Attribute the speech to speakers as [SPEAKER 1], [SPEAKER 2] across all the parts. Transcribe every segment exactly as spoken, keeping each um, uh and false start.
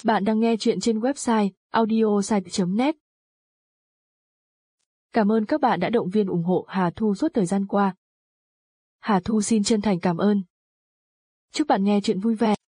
[SPEAKER 1] Bạn đang nghe chuyện trên website audiosite chấm net. Cảm ơn các bạn đã động viên ủng hộ Hà Thu suốt thời gian qua. Hà Thu xin chân thành cảm ơn. Chúc bạn nghe chuyện vui vẻ.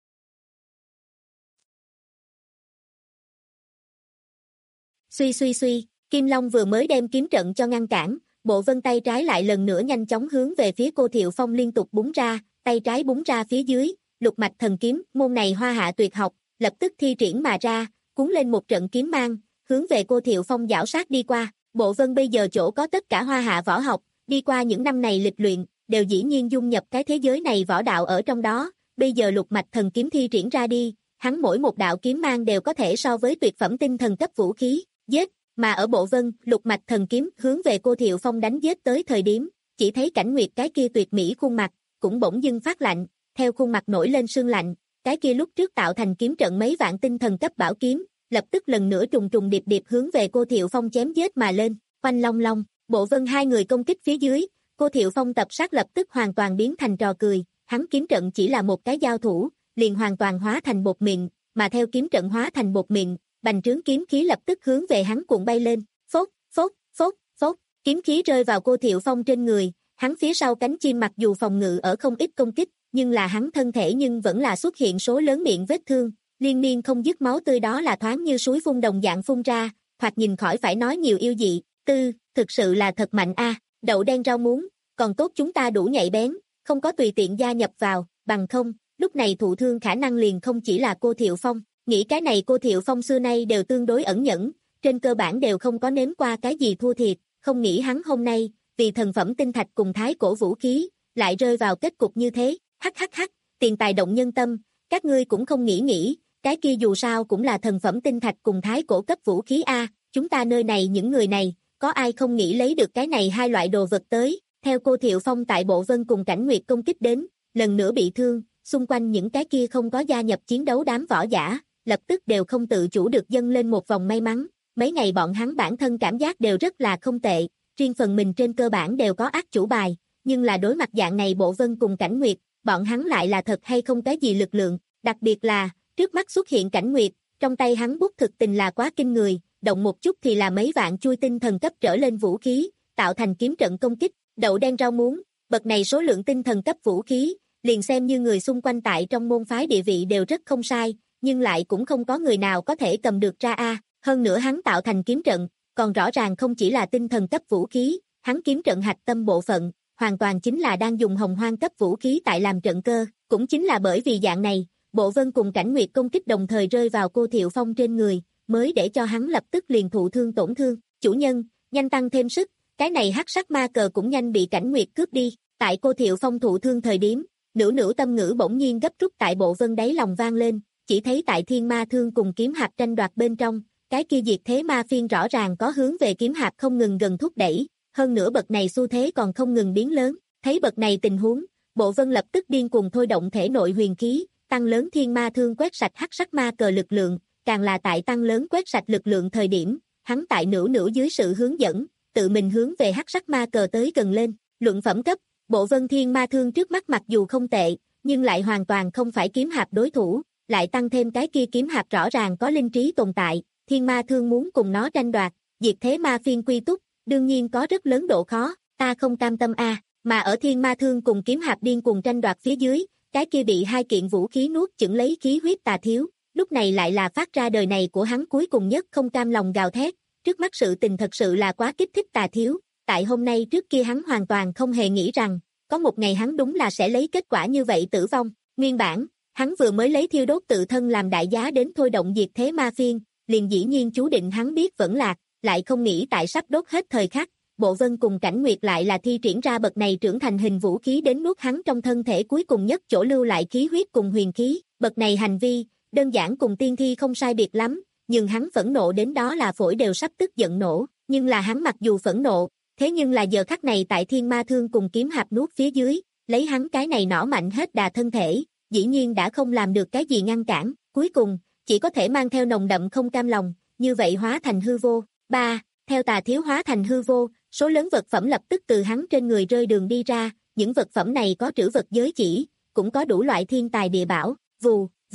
[SPEAKER 2] Suy suy suy, Kim Long vừa mới đem kiếm trận cho ngăn cản, bộ vân tay trái lại lần nữa nhanh chóng hướng về phía cô Thiệu Phong liên tục búng ra, tay trái búng ra phía dưới, lục mạch thần kiếm, môn này hoa hạ tuyệt học, lập tức thi triển mà ra, cuốn lên một trận kiếm mang, hướng về cô Thiệu Phong giảo sát đi qua. Bộ vân bây giờ chỗ có tất cả hoa hạ võ học, đi qua những năm này lịch luyện, đều dĩ nhiên dung nhập cái thế giới này võ đạo ở trong đó, bây giờ lục mạch thần kiếm thi triển ra đi, hắn mỗi một đạo kiếm mang đều có thể so với tuyệt phẩm tinh thần cấp vũ khí, giết, mà ở bộ vân, lục mạch thần kiếm hướng về cô Thiệu Phong đánh giết tới thời điểm, chỉ thấy Cảnh Nguyệt cái kia tuyệt mỹ khuôn mặt, cũng bỗng dưng phát lạnh, theo khuôn mặt nổi lên sương lạnh, cái kia lúc trước tạo thành kiếm trận mấy vạn tinh thần cấp bảo kiếm, lập tức lần nữa trùng trùng điệp điệp hướng về cô Thiệu Phong chém giết mà lên, oanh long long, bộ vân hai người công kích phía dưới, cô Thiệu Phong tập sát lập tức hoàn toàn biến thành trò cười, hắn kiếm trận chỉ là một cái giao thủ, liền hoàn toàn hóa thành bột mịn, mà theo kiếm trận hóa thành bột mịn, bành trướng kiếm khí lập tức hướng về hắn cuộn bay lên, phốt, phốt, phốt, phốt, kiếm khí rơi vào cô Thiệu Phong trên người, hắn phía sau cánh chim mặc dù phòng ngự ở không ít công kích, nhưng là hắn thân thể nhưng vẫn là xuất hiện số lớn miệng vết thương, liên miên không dứt máu tươi đó là thoáng như suối phun đồng dạng phun ra, hoặc nhìn khỏi phải nói nhiều yêu dị, tư, thực sự là thật mạnh a, đậu đen rau muống, còn tốt chúng ta đủ nhạy bén, không có tùy tiện gia nhập vào, bằng không, lúc này thụ thương khả năng liền không chỉ là cô Thiệu Phong, nghĩ cái này cô Thiệu Phong xưa nay đều tương đối ẩn nhẫn, trên cơ bản đều không có nếm qua cái gì thua thiệt, không nghĩ hắn hôm nay, vì thần phẩm tinh thạch cùng thái cổ vũ khí, lại rơi vào kết cục như thế, hắc hắc hắc, tiền tài động nhân tâm, các ngươi cũng không nghĩ nghĩ, cái kia dù sao cũng là thần phẩm tinh thạch cùng thái cổ cấp vũ khí a, chúng ta nơi này những người này, có ai không nghĩ lấy được cái này hai loại đồ vật tới, theo cô Thiệu Phong tại bộ vân cùng Cảnh Nguyệt công kích đến, lần nữa bị thương, xung quanh những cái kia không có gia nhập chiến đấu đám võ giả, lập tức đều không tự chủ được dâng lên một vòng may mắn, mấy ngày bọn hắn bản thân cảm giác đều rất là không tệ, riêng phần mình trên cơ bản đều có ác chủ bài, nhưng là đối mặt dạng này bộ vân cùng Cảnh Nguyệt, bọn hắn lại là thật hay không cái gì lực lượng, đặc biệt là, trước mắt xuất hiện Cảnh Nguyệt, trong tay hắn bút thực tình là quá kinh người, động một chút thì là mấy vạn chui tinh thần cấp trở lên vũ khí, tạo thành kiếm trận công kích, đậu đen rau muống, bậc này số lượng tinh thần cấp vũ khí, liền xem như người xung quanh tại trong môn phái địa vị đều rất không sai, nhưng lại cũng không có người nào có thể cầm được ra a, hơn nữa hắn tạo thành kiếm trận, còn rõ ràng không chỉ là tinh thần cấp vũ khí, hắn kiếm trận hạch tâm bộ phận, hoàn toàn chính là đang dùng hồng hoang cấp vũ khí tại làm trận cơ, cũng chính là bởi vì dạng này, bộ vân cùng Cảnh Nguyệt công kích đồng thời rơi vào cô Thiệu Phong trên người, mới để cho hắn lập tức liền thụ thương tổn thương, chủ nhân, nhanh tăng thêm sức, cái này hắc sắc ma cờ cũng nhanh bị Cảnh Nguyệt cướp đi, tại cô Thiệu Phong thụ thương thời điểm, nửa nửa tâm ngữ bỗng nhiên gấp rút tại bộ vân đáy lòng vang lên, chỉ thấy tại thiên ma thương cùng kiếm hạp tranh đoạt bên trong, cái kia diệt thế ma phiên rõ ràng có hướng về kiếm hạp không ngừng gần thúc đẩy, hơn nữa bậc này xu thế còn không ngừng biến lớn, thấy bậc này tình huống, bộ vân lập tức điên cuồng thôi động thể nội huyền khí, tăng lớn thiên ma thương quét sạch hắc sắc ma cờ lực lượng, càng là tại tăng lớn quét sạch lực lượng thời điểm, hắn tại nửa nửa dưới sự hướng dẫn, tự mình hướng về hắc sắc ma cờ tới gần lên, luận phẩm cấp, bộ vân thiên ma thương trước mắt mặc dù không tệ, nhưng lại hoàn toàn không phải kiếm hạp đối thủ, lại tăng thêm cái kia kiếm hạp rõ ràng có linh trí tồn tại, thiên ma thương muốn cùng nó tranh đoạt, diệt thế ma phiên quy túc, đương nhiên có rất lớn độ khó, ta không cam tâm a, mà ở thiên ma thương cùng kiếm hạp điên cùng tranh đoạt phía dưới, cái kia bị hai kiện vũ khí nuốt chửng lấy khí huyết Tà Thiếu, lúc này lại là phát ra đời này của hắn cuối cùng nhất không cam lòng gào thét, trước mắt sự tình thật sự là quá kích thích Tà Thiếu, tại hôm nay trước kia hắn hoàn toàn không hề nghĩ rằng, có một ngày hắn đúng là sẽ lấy kết quả như vậy tử vong, nguyên bản, hắn vừa mới lấy thiêu đốt tự thân làm đại giá đến thôi động diệt thế ma phiên, liền dĩ nhiên chú định hắn biết vẫn lạc, lại không nghĩ tại sắp đốt hết thời khắc, bộ vân cùng Cảnh Nguyệt lại là thi triển ra bậc này trưởng thành hình vũ khí đến nuốt hắn trong thân thể cuối cùng nhất chỗ lưu lại khí huyết cùng huyền khí, bậc này hành vi, đơn giản cùng tiên thi không sai biệt lắm, nhưng hắn phẫn nộ đến đó là phổi đều sắp tức giận nổ, nhưng là hắn mặc dù phẫn nộ, thế nhưng là giờ khắc này tại thiên ma thương cùng kiếm hạp nuốt phía dưới, lấy hắn cái này nỏ mạnh hết đà thân thể, dĩ nhiên đã không làm được cái gì ngăn cản, cuối cùng, chỉ có thể mang theo nồng đậm không cam lòng, như vậy hóa thành hư vô. ba. Theo Tà Thiếu hóa thành hư vô, số lớn vật phẩm lập tức từ hắn trên người rơi đường đi ra, những vật phẩm này có trữ vật giới chỉ, cũng có đủ loại thiên tài địa bảo, vù, vù,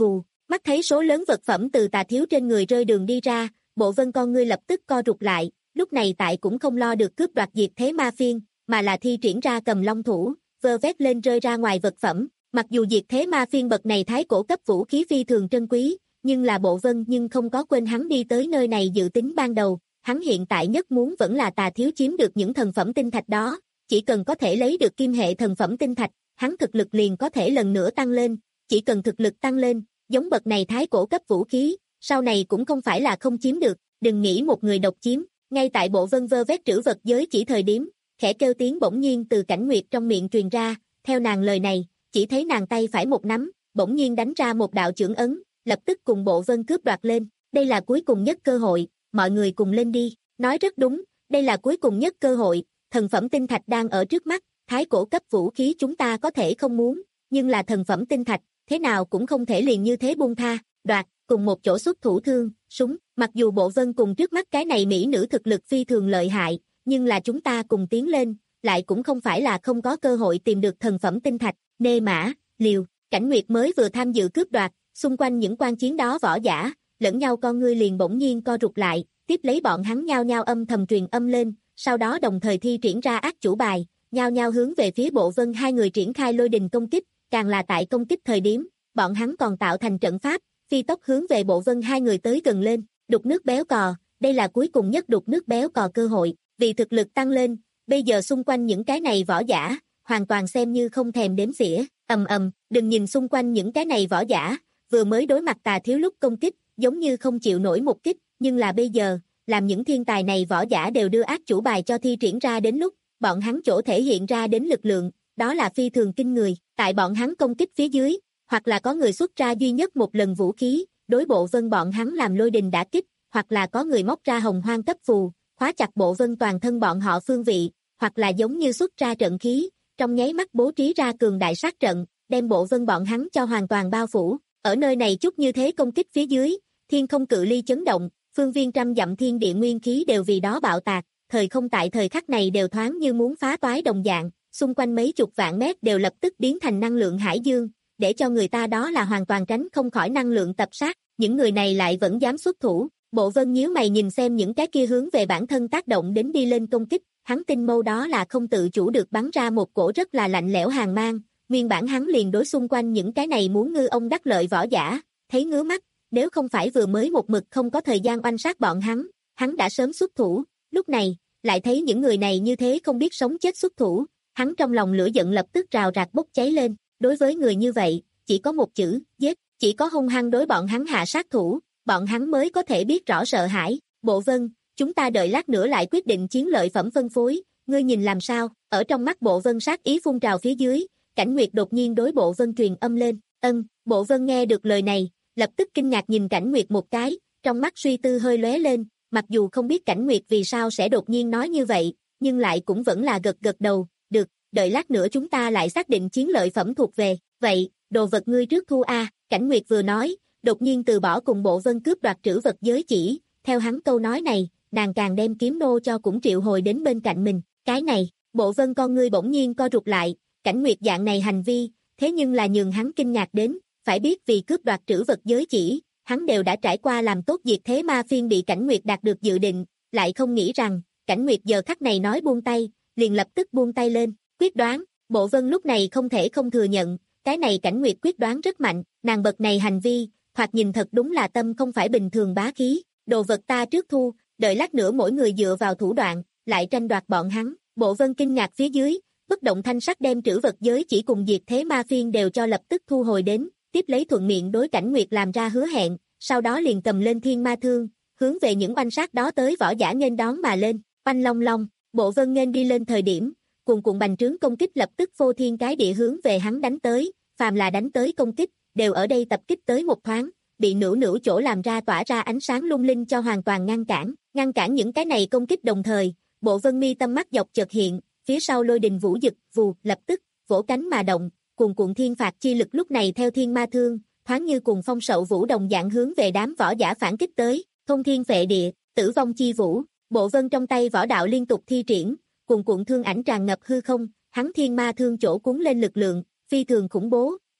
[SPEAKER 2] Mắt thấy số lớn vật phẩm từ Tà Thiếu trên người rơi đường đi ra, Bộ Vân con ngươi lập tức co rụt lại, lúc này tại cũng không lo được cướp đoạt diệt thế ma phiên, mà là thi triển ra cầm long thủ, vơ vét lên rơi ra ngoài vật phẩm. Mặc dù diệt thế ma phiên bậc này thái cổ cấp vũ khí phi thường trân quý, nhưng là Bộ Vân nhưng không có quên hắn đi tới nơi này dự tính ban đầu, hắn hiện tại nhất muốn vẫn là Tà Thiếu chiếm được những thần phẩm tinh thạch đó, chỉ cần có thể lấy được kim hệ thần phẩm tinh thạch, hắn thực lực liền có thể lần nữa tăng lên, chỉ cần thực lực tăng lên, giống bậc này thái cổ cấp vũ khí, sau này cũng không phải là không chiếm được, đừng nghĩ một người độc chiếm, ngay tại Bộ Vân vơ vét trữ vật giới chỉ thời điểm, khẽ kêu tiếng bỗng nhiên từ Cảnh Nguyệt trong miệng truyền ra, theo nàng lời này, chỉ thấy nàng tay phải một nắm, bỗng nhiên đánh ra một đạo chưởng ấn, lập tức cùng Bộ Vân cướp đoạt lên, đây là cuối cùng nhất cơ hội, mọi người cùng lên đi, nói rất đúng, đây là cuối cùng nhất cơ hội, thần phẩm tinh thạch đang ở trước mắt, thái cổ cấp vũ khí chúng ta có thể không muốn, nhưng là thần phẩm tinh thạch, thế nào cũng không thể liền như thế buông tha, đoạt, cùng một chỗ xuất thủ thương, súng, mặc dù Bộ Vân cùng trước mắt cái này mỹ nữ thực lực phi thường lợi hại, nhưng là chúng ta cùng tiến lên, lại cũng không phải là không có cơ hội tìm được thần phẩm tinh thạch, nê mã, liều, Cảnh Nguyệt mới vừa tham dự cướp đoạt, xung quanh những quan chiến đó võ giả, lẫn nhau con ngươi liền bỗng nhiên co rụt lại, tiếp lấy bọn hắn nhao nhao âm thầm truyền âm lên, sau đó đồng thời thi triển ra ác chủ bài, nhao nhao hướng về phía Bộ Vân hai người triển khai lôi đình công kích, càng là tại công kích thời điểm, bọn hắn còn tạo thành trận pháp, phi tốc hướng về Bộ Vân hai người tới gần lên, đục nước béo cò, đây là cuối cùng nhất đục nước béo cò cơ hội, vì thực lực tăng lên, bây giờ xung quanh những cái này võ giả, hoàn toàn xem như không thèm đếm xỉa, ầm ầm, đừng nhìn xung quanh những cái này võ giả, vừa mới đối mặt Tà Thiếu lúc công kích, giống như không chịu nổi một kích, nhưng là bây giờ, làm những thiên tài này võ giả đều đưa ác chủ bài cho thi triển ra đến lúc, bọn hắn chỗ thể hiện ra đến lực lượng, đó là phi thường kinh người, tại bọn hắn công kích phía dưới, hoặc là có người xuất ra duy nhất một lần vũ khí, đối Bộ Vân bọn hắn làm lôi đình đả kích, hoặc là có người móc ra hồng hoang cấp phù, khóa chặt Bộ Vân toàn thân bọn họ phương vị, hoặc là giống như xuất ra trận khí, trong nháy mắt bố trí ra cường đại sát trận, đem Bộ Vân bọn hắn cho hoàn toàn bao phủ, ở nơi này chút như thế công kích phía dưới, thiên không cự ly chấn động, phương viên trăm dặm thiên địa nguyên khí đều vì đó bạo tạc, thời không tại thời khắc này đều thoáng như muốn phá toái đồng dạng, xung quanh mấy chục vạn mét đều lập tức biến thành năng lượng hải dương, để cho người ta đó là hoàn toàn tránh không khỏi năng lượng tập sát, những người này lại vẫn dám xuất thủ, Bộ Vân nhíu mày nhìn xem những cái kia hướng về bản thân tác động đến đi lên công kích, hắn tinh mâu đó là không tự chủ được bắn ra một cổ rất là lạnh lẽo hàn mang, nguyên bản hắn liền đối xung quanh những cái này muốn ngư ông đắc lợi võ giả, thấy ngứa mắt, nếu không phải vừa mới một mực không có thời gian oanh sát bọn hắn, hắn đã sớm xuất thủ, lúc này, lại thấy những người này như thế không biết sống chết xuất thủ, hắn trong lòng lửa giận lập tức rào rạc bốc cháy lên, đối với người như vậy, chỉ có một chữ, giết, chỉ có hung hăng đối bọn hắn hạ sát thủ, bọn hắn mới có thể biết rõ sợ hãi, Bộ Vân, chúng ta đợi lát nữa lại quyết định chiến lợi phẩm phân phối, ngươi nhìn làm sao, ở trong mắt Bộ Vân sát ý phun trào phía dưới, Cảnh Nguyệt đột nhiên đối Bộ Vân truyền âm lên, ân, Bộ Vân nghe được lời này, lập tức kinh ngạc nhìn Cảnh Nguyệt một cái, trong mắt suy tư hơi lóe lên, mặc dù không biết Cảnh Nguyệt vì sao sẽ đột nhiên nói như vậy, nhưng lại cũng vẫn là gật gật đầu, được, đợi lát nữa chúng ta lại xác định chiến lợi phẩm thuộc về, vậy, đồ vật ngươi trước thu a, Cảnh Nguyệt vừa nói, đột nhiên từ bỏ cùng Bộ Vân cướp đoạt trữ vật giới chỉ, theo hắn câu nói này, nàng càng đem kiếm nô cho cũng triệu hồi đến bên cạnh mình, cái này, Bộ Vân con ngươi bỗng nhiên co rụt lại, Cảnh Nguyệt dạng này hành vi, thế nhưng là nhường hắn kinh ngạc đến, phải biết vì cướp đoạt trữ vật giới chỉ, hắn đều đã trải qua làm tốt diệt thế ma phiên bị Cảnh Nguyệt đạt được dự định, lại không nghĩ rằng, Cảnh Nguyệt giờ khắc này nói buông tay, liền lập tức buông tay lên, quyết đoán, Bộ Vân lúc này không thể không thừa nhận, cái này Cảnh Nguyệt quyết đoán rất mạnh, nàng bậc này hành vi, thoạt nhìn thật đúng là tâm không phải bình thường bá khí, đồ vật ta trước thu, đợi lát nữa mỗi người dựa vào thủ đoạn, lại tranh đoạt bọn hắn, Bộ Vân kinh ngạc phía dưới, bất động thanh sắc đem trữ vật giới chỉ cùng diệt thế ma phiên đều cho lập tức thu hồi đến, tiếp lấy thuận miệng đối Cảnh Nguyệt làm ra hứa hẹn, sau đó liền cầm lên thiên ma thương, hướng về những oanh sát đó tới võ giả nghênh đón mà lên, oanh long long, Bộ Vân nghênh đi lên thời điểm, cuồn cuộn bành trướng công kích lập tức phô thiên cái địa hướng về hắn đánh tới, phàm là đánh tới công kích, đều ở đây tập kích tới một thoáng, bị nửa nửa chỗ làm ra tỏa ra ánh sáng lung linh cho hoàn toàn ngăn cản, ngăn cản những cái này công kích đồng thời, Bộ Vân mi tâm mắt dọc chợt hiện, phía sau lôi đình vũ dực, vù, lập tức, vỗ cánh mà động, cuồn cuộn thiên phạt chi lực lúc này theo thiên ma thương, thoáng như cùng phong sậu vũ đồng dạng hướng về đám võ giả phản kích tới, thông thiên phệ địa, tử vong chi vũ, Bộ Vân trong tay võ đạo liên tục thi triển, cuồn cuộn thương ảnh tràn ngập hư không, hắn thiên ma thương chỗ cuốn lên lực lượng, phi thường khủng bố,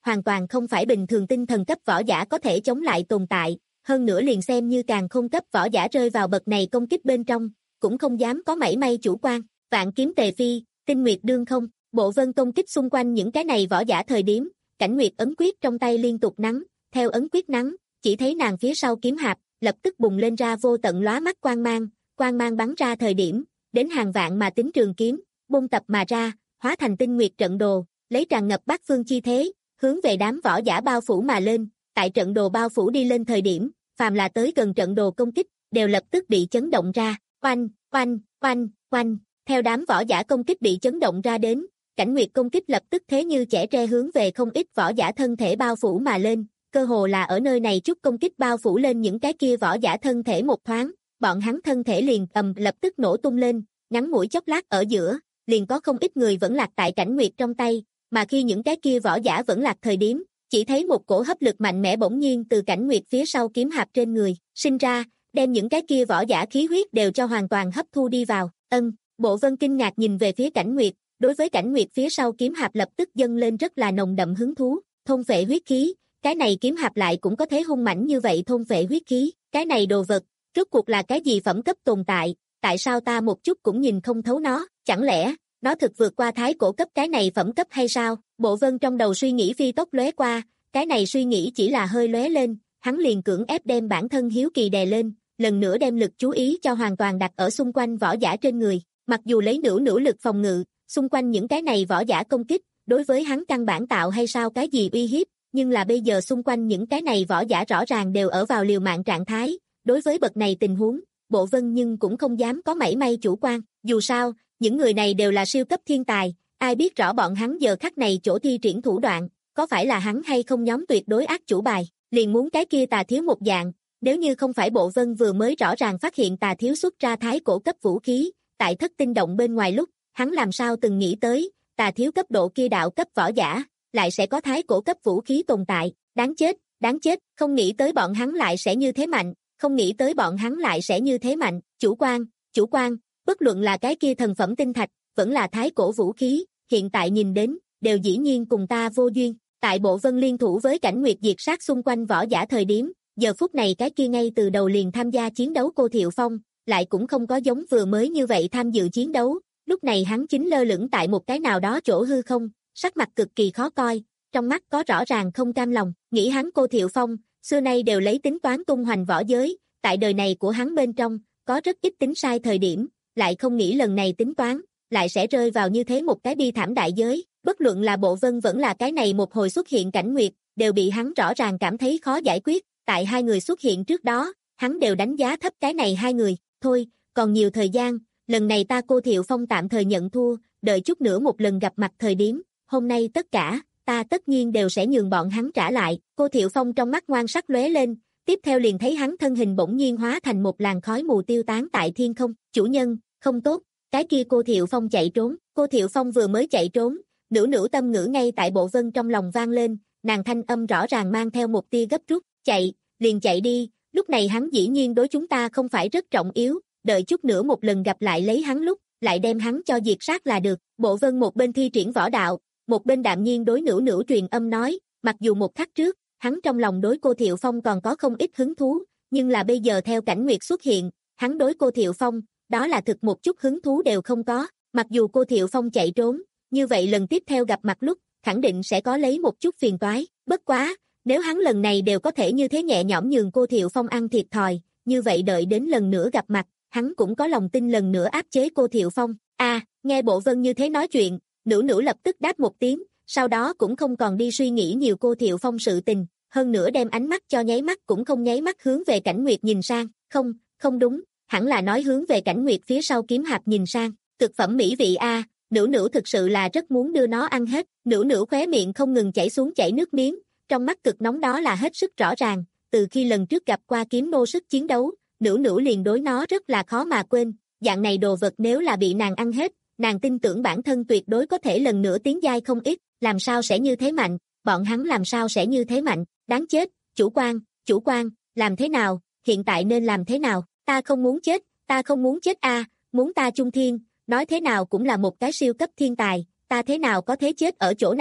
[SPEAKER 2] hoàn toàn không phải bình thường tinh thần cấp võ giả có thể chống lại tồn tại, hơn nữa liền xem như càng không cấp võ giả rơi vào bậc này công kích bên trong, cũng không dám có mảy may chủ quan. Vạn kiếm tề phi, tinh nguyệt đương không, Bộ Vân công kích xung quanh những cái này võ giả thời điểm, Cảnh Nguyệt ấn quyết trong tay liên tục nắng, theo ấn quyết nắng, chỉ thấy nàng phía sau kiếm hạp, lập tức bùng lên ra vô tận lóa mắt quang mang, quang mang bắn ra thời điểm, đến hàng vạn mà tính trường kiếm, bôn tập mà ra, hóa thành tinh nguyệt trận đồ, lấy tràn ngập bát phương chi thế, hướng về đám võ giả bao phủ mà lên, tại trận đồ bao phủ đi lên thời điểm, phàm là tới gần trận đồ công kích, đều lập tức bị chấn động ra, oanh, oanh, oanh, oanh, theo đám võ giả công kích bị chấn động ra đến, Cảnh Nguyệt công kích lập tức thế như chẻ tre hướng về không ít võ giả thân thể bao phủ mà lên, cơ hồ là ở nơi này chút công kích bao phủ lên những cái kia võ giả thân thể một thoáng, bọn hắn thân thể liền ầm lập tức nổ tung lên, ngắn ngủi chốc lát ở giữa, liền có không ít người vẫn lạc tại Cảnh Nguyệt trong tay, mà khi những cái kia võ giả vẫn lạc thời điểm, chỉ thấy một cổ hấp lực mạnh mẽ bỗng nhiên từ Cảnh Nguyệt phía sau kiếm hạp trên người, sinh ra, đem những cái kia võ giả khí huyết đều cho hoàn toàn hấp thu đi vào. Ân, Bộ Vân kinh ngạc nhìn về phía Cảnh Nguyệt, đối với Cảnh Nguyệt phía sau kiếm hạp lập tức dâng lên rất là nồng đậm hứng thú, thôn phệ huyết khí, cái này kiếm hạp lại cũng có thể hung mãnh như vậy thôn phệ huyết khí, cái này đồ vật, rốt cuộc là cái gì phẩm cấp tồn tại, tại sao ta một chút cũng nhìn không thấu nó, chẳng lẽ, nó thực vượt qua thái cổ cấp cái này phẩm cấp hay sao? Bộ Vân trong đầu suy nghĩ phi tốc lóe qua, cái này suy nghĩ chỉ là hơi lóe lên, hắn liền cưỡng ép đem bản thân hiếu kỳ đè lên, lần nữa đem lực chú ý cho hoàn toàn đặt ở xung quanh võ giả trên người, mặc dù lấy nửa nửa lực phòng ngự, xung quanh những cái này võ giả công kích, đối với hắn căn bản tạo hay sao cái gì uy hiếp, nhưng là bây giờ xung quanh những cái này võ giả rõ ràng đều ở vào liều mạng trạng thái, đối với bậc này tình huống, Bộ Vân nhưng cũng không dám có mảy may chủ quan, dù sao, những người này đều là siêu cấp thiên tài, ai biết rõ bọn hắn giờ khắc này chỗ thi triển thủ đoạn, có phải là hắn hay không nhóm tuyệt đối ác chủ bài, liền muốn cái kia Tà Thiếu một dạng, nếu như không phải Bộ Vân vừa mới rõ ràng phát hiện Tà Thiếu xuất ra thái cổ cấp vũ khí, tại thất tinh động bên ngoài lúc, hắn làm sao từng nghĩ tới, Tà Thiếu cấp độ kia đạo cấp võ giả, lại sẽ có thái cổ cấp vũ khí tồn tại, đáng chết, đáng chết, không nghĩ tới bọn hắn lại sẽ như thế mạnh, không nghĩ tới bọn hắn lại sẽ như thế mạnh, chủ quan, chủ quan, bất luận là cái kia thần phẩm tinh thạch, vẫn là thái cổ vũ khí, hiện tại nhìn đến, đều dĩ nhiên cùng ta vô duyên, tại Bộ Vân liên thủ với Cảnh Nguyệt diệt sát xung quanh võ giả thời điểm, giờ phút này cái kia ngay từ đầu liền tham gia chiến đấu Cô Thiệu Phong, lại cũng không có giống vừa mới như vậy tham dự chiến đấu, lúc này hắn chính lơ lửng tại một cái nào đó chỗ hư không, sắc mặt cực kỳ khó coi, trong mắt có rõ ràng không cam lòng, nghĩ hắn Cô Thiệu Phong, xưa nay đều lấy tính toán tung hoành võ giới, tại đời này của hắn bên trong, có rất ít tính sai thời điểm, lại không nghĩ lần này tính toán, lại sẽ rơi vào như thế một cái bi thảm đại giới, bất luận là Bộ Vân vẫn là cái này một hồi xuất hiện Cảnh Nguyệt, đều bị hắn rõ ràng cảm thấy khó giải quyết, tại hai người xuất hiện trước đó, hắn đều đánh giá thấp cái này hai người, thôi, còn nhiều thời gian, lần này ta Cô Thiệu Phong tạm thời nhận thua, đợi chút nữa một lần gặp mặt thời điểm, hôm nay tất cả, ta tất nhiên đều sẽ nhường bọn hắn trả lại, Cô Thiệu Phong trong mắt ngoan sắc lóe lên, tiếp theo liền thấy hắn thân hình bỗng nhiên hóa thành một làn khói mù tiêu tán tại thiên không, chủ nhân, không tốt, cái kia Cô Thiệu Phong chạy trốn, Cô Thiệu Phong vừa mới chạy trốn, nửa nửa tâm ngữ ngay tại Bộ Vân trong lòng vang lên, nàng thanh âm rõ ràng mang theo một tia gấp rút, chạy, liền chạy đi, lúc này hắn dĩ nhiên đối chúng ta không phải rất trọng yếu, đợi chút nữa một lần gặp lại lấy hắn lúc, lại đem hắn cho diệt sát là được, Bộ Vân một bên thi triển võ đạo, một bên đạm nhiên đối nửa nửa truyền âm nói, mặc dù một khắc trước, hắn trong lòng đối Cô Thiệu Phong còn có không ít hứng thú, nhưng là bây giờ theo Cảnh Nguyệt xuất hiện, hắn đối Cô Thiệu Phong, đó là thực một chút hứng thú đều không có, mặc dù Cô Thiệu Phong chạy trốn, như vậy lần tiếp theo gặp mặt lúc, khẳng định sẽ có lấy một chút phiền toái, bất quá, nếu hắn lần này đều có thể như thế nhẹ nhõm nhường Cô Thiệu Phong ăn thiệt thòi, như vậy đợi đến lần nữa gặp mặt, hắn cũng có lòng tin lần nữa áp chế Cô Thiệu Phong. A, à, nghe Bộ Vân như thế nói chuyện, nửa nửa lập tức đáp một tiếng, sau đó cũng không còn đi suy nghĩ nhiều Cô Thiệu Phong sự tình, hơn nữa đem ánh mắt cho nháy mắt cũng không nháy mắt hướng về Cảnh Nguyệt nhìn sang, không, không đúng, hẳn là nói hướng về Cảnh Nguyệt phía sau kiếm hạp nhìn sang, cực phẩm mỹ vị a, nửa nửa thực sự là rất muốn đưa nó ăn hết, nửa nửa khóe miệng không ngừng chảy xuống chảy nước miếng, trong mắt cực nóng đó là hết sức rõ ràng, từ khi lần trước gặp qua kiếm nô sức chiến đấu, nửa nửa liền đối nó rất là khó mà quên, dạng này đồ vật nếu là bị nàng ăn hết, nàng tin tưởng bản thân tuyệt đối có thể lần nữa tiến giai không ít, làm sao sẽ như thế mạnh, bọn hắn làm sao sẽ như thế mạnh, đáng chết, chủ quan, chủ quan, làm thế nào, hiện tại nên làm thế nào, ta không muốn chết, ta không muốn chết a, muốn ta chung thiên, nói thế nào cũng là một cái siêu cấp thiên tài, ta thế nào có thế chết ở chỗ này,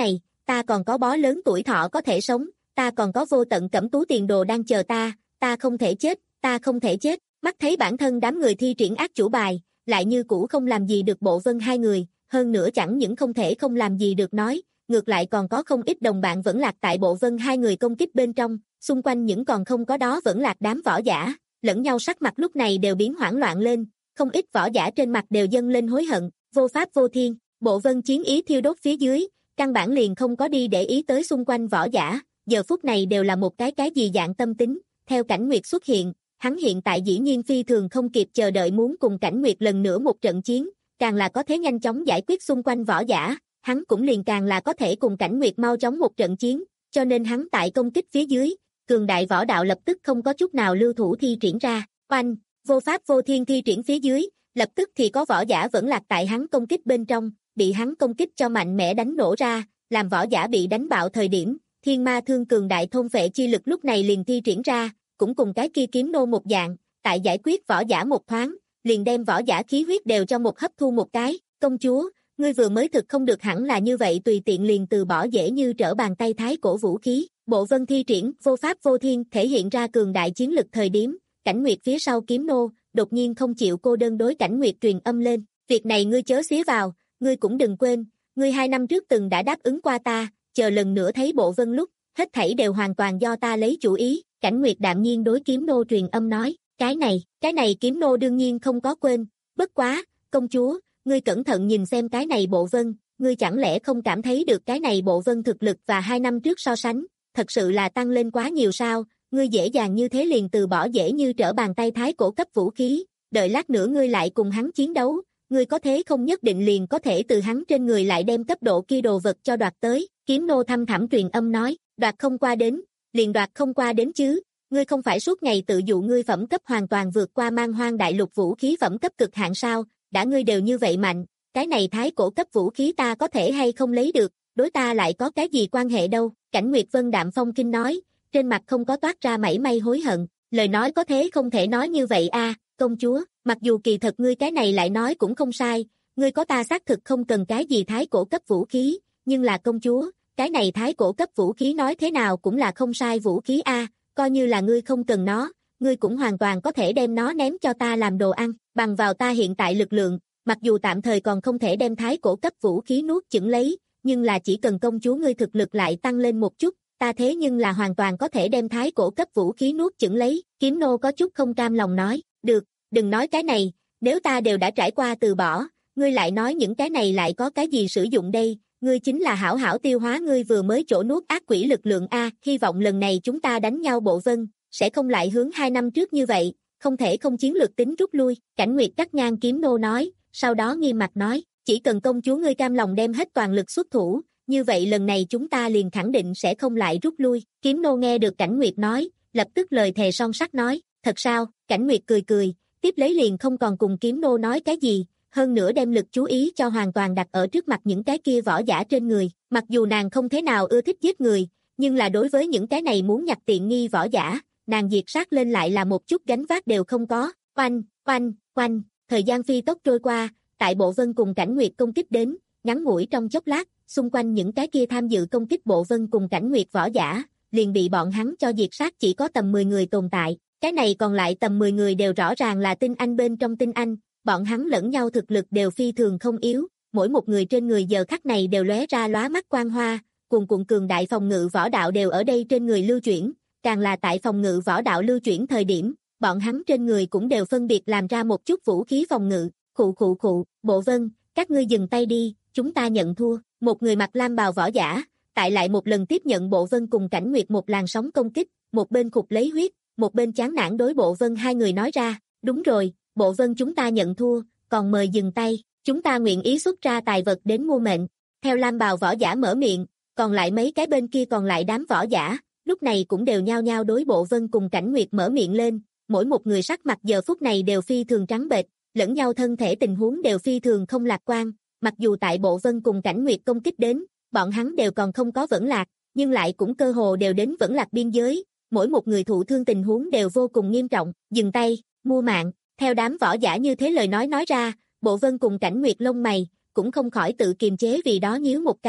[SPEAKER 2] ta còn có bó lớn tuổi thọ có thể sống, ta còn có vô tận cẩm tú tiền đồ đang chờ ta, ta không thể chết, ta không thể chết. Mắt thấy bản thân đám người thi triển ác chủ bài, lại như cũ không làm gì được Bộ Vân hai người, hơn nữa chẳng những không thể không làm gì được nói, ngược lại còn có không ít đồng bạn vẫn lạc tại Bộ Vân hai người công kích bên trong, xung quanh những còn không có đó vẫn lạc đám võ giả, lẫn nhau sắc mặt lúc này đều biến hoảng loạn lên, không ít võ giả trên mặt đều dâng lên hối hận, vô pháp vô thiên, Bộ Vân chiến ý thiêu đốt phía dưới, căn bản liền không có đi để ý tới xung quanh võ giả, giờ phút này đều là một cái cái gì dạng tâm tính, theo Cảnh Nguyệt xuất hiện, hắn hiện tại dĩ nhiên phi thường không kịp chờ đợi muốn cùng Cảnh Nguyệt lần nữa một trận chiến, càng là có thể nhanh chóng giải quyết xung quanh võ giả, hắn cũng liền càng là có thể cùng Cảnh Nguyệt mau chóng một trận chiến, cho nên hắn tại công kích phía dưới, cường đại võ đạo lập tức không có chút nào lưu thủ thi triển ra, oanh, vô pháp vô thiên thi triển phía dưới, lập tức thì có võ giả vẫn lạc tại hắn công kích bên trong, bị hắn công kích cho mạnh mẽ đánh nổ ra, làm võ giả bị đánh bạo thời điểm, thiên ma thương cường đại thôn phệ chi lực lúc này liền thi triển ra, cũng cùng cái kia kiếm nô một dạng, tại giải quyết võ giả một thoáng, liền đem võ giả khí huyết đều cho một hấp thu một cái, công chúa, ngươi vừa mới thực không được hẳn là như vậy tùy tiện liền từ bỏ dễ như trở bàn tay thái cổ vũ khí, Bộ Vân thi triển vô pháp vô thiên thể hiện ra cường đại chiến lực thời điểm, Cảnh Nguyệt phía sau kiếm nô, đột nhiên không chịu cô đơn đối Cảnh Nguyệt truyền âm lên, việc này ngươi chớ xía vào, ngươi cũng đừng quên, ngươi hai năm trước từng đã đáp ứng qua ta, chờ lần nữa thấy Bộ Vân lúc, hết thảy đều hoàn toàn do ta lấy chủ ý, Cảnh Nguyệt đạm nhiên đối kiếm nô truyền âm nói, cái này, cái này kiếm nô đương nhiên không có quên, bất quá, công chúa, ngươi cẩn thận nhìn xem cái này Bộ Vân, ngươi chẳng lẽ không cảm thấy được cái này Bộ Vân thực lực và hai năm trước so sánh, thật sự là tăng lên quá nhiều sao, ngươi dễ dàng như thế liền từ bỏ dễ như trở bàn tay thái cổ cấp vũ khí, đợi lát nữa ngươi lại cùng hắn chiến đấu, ngươi có thế không nhất định liền có thể từ hắn trên người lại đem cấp độ kia đồ vật cho đoạt tới, kiếm nô thăm thẳm truyền âm nói, đoạt không qua đến, liền đoạt không qua đến chứ, ngươi không phải suốt ngày tự dụ ngươi phẩm cấp hoàn toàn vượt qua man hoang đại lục vũ khí phẩm cấp cực hạn sao, đã ngươi đều như vậy mạnh, cái này thái cổ cấp vũ khí ta có thể hay không lấy được, đối ta lại có cái gì quan hệ đâu, Cảnh Nguyệt Vân đạm phong kinh nói, trên mặt không có toát ra mảy may hối hận, lời nói có thế không thể nói như vậy a, công chúa, mặc dù kỳ thật ngươi cái này lại nói cũng không sai, ngươi có ta xác thực không cần cái gì thái cổ cấp vũ khí, nhưng là công chúa, cái này thái cổ cấp vũ khí nói thế nào cũng là không sai vũ khí a, coi như là ngươi không cần nó, ngươi cũng hoàn toàn có thể đem nó ném cho ta làm đồ ăn, bằng vào ta hiện tại lực lượng, mặc dù tạm thời còn không thể đem thái cổ cấp vũ khí nuốt chửng lấy, nhưng là chỉ cần công chúa ngươi thực lực lại tăng lên một chút, ta thế nhưng là hoàn toàn có thể đem thái cổ cấp vũ khí nuốt chửng lấy, kiếm nô có chút không cam lòng nói, được, đừng nói cái này, nếu ta đều đã trải qua từ bỏ, ngươi lại nói những cái này lại có cái gì sử dụng đây, ngươi chính là hảo hảo tiêu hóa ngươi vừa mới chỗ nuốt ác quỷ lực lượng a, hy vọng lần này chúng ta đánh nhau Bộ Vân, sẽ không lại hướng hai năm trước như vậy, không thể không chiến lược tính rút lui, Cảnh Nguyệt cắt ngang kiếm nô nói, sau đó nghiêm mặt nói, chỉ cần công chúa ngươi cam lòng đem hết toàn lực xuất thủ, như vậy lần này chúng ta liền khẳng định sẽ không lại rút lui, kiếm nô nghe được Cảnh Nguyệt nói, lập tức lời thề son sắt nói, thật sao, Cảnh Nguyệt cười cười, tiếp lấy liền không còn cùng kiếm nô nói cái gì, hơn nữa đem lực chú ý cho hoàn toàn đặt ở trước mặt những cái kia võ giả trên người, mặc dù nàng không thế nào ưa thích giết người, nhưng là đối với những cái này muốn nhặt tiện nghi võ giả, nàng diệt sát lên lại là một chút gánh vác đều không có, oanh, oanh, oanh, thời gian phi tốc trôi qua, tại Bộ Vân cùng Cảnh Nguyệt công kích đến, ngắn ngủi trong chốc lát, xung quanh những cái kia tham dự công kích Bộ Vân cùng Cảnh Nguyệt võ giả, liền bị bọn hắn cho diệt sát chỉ có tầm mười người tồn tại, cái này còn lại tầm mười người đều rõ ràng là tinh anh bên trong tinh anh, bọn hắn lẫn nhau thực lực đều phi thường không yếu, mỗi một người trên người giờ khắc này đều lóe ra lóa mắt quang hoa, cuồn cuộn cường đại phòng ngự võ đạo đều ở đây trên người lưu chuyển, càng là tại phòng ngự võ đạo lưu chuyển thời điểm, bọn hắn trên người cũng đều phân biệt làm ra một chút vũ khí phòng ngự, khụ khụ khụ, Bộ Vân, các ngươi dừng tay đi, chúng ta nhận thua, một người mặc lam bào võ giả, tại lại một lần tiếp nhận Bộ Vân cùng Cảnh Nguyệt một làn sóng công kích, một bên khục lấy huyết, một bên chán nản đối Bộ Vân hai người nói ra, đúng rồi, Bộ Vân chúng ta nhận thua, còn mời dừng tay, chúng ta nguyện ý xuất ra tài vật đến mua mệnh, theo lam bào võ giả mở miệng, còn lại mấy cái bên kia còn lại đám võ giả, lúc này cũng đều nhao nhao đối Bộ Vân cùng Cảnh Nguyệt mở miệng lên, mỗi một người sắc mặt giờ phút này đều phi thường trắng bệch, lẫn nhau thân thể tình huống đều phi thường không lạc quan, mặc dù tại Bộ Vân cùng Cảnh Nguyệt công kích đến, bọn hắn đều còn không có vẫn lạc, nhưng lại cũng cơ hồ đều đến vẫn lạc biên giới, mỗi một người thụ thương tình huống đều vô cùng nghiêm trọng, dừng tay, mua mạng, theo đám võ giả như thế lời nói nói ra, Bộ Vân cùng Cảnh Nguyệt lông mày, cũng không khỏi tự kiềm chế vì đó nhíu một cái,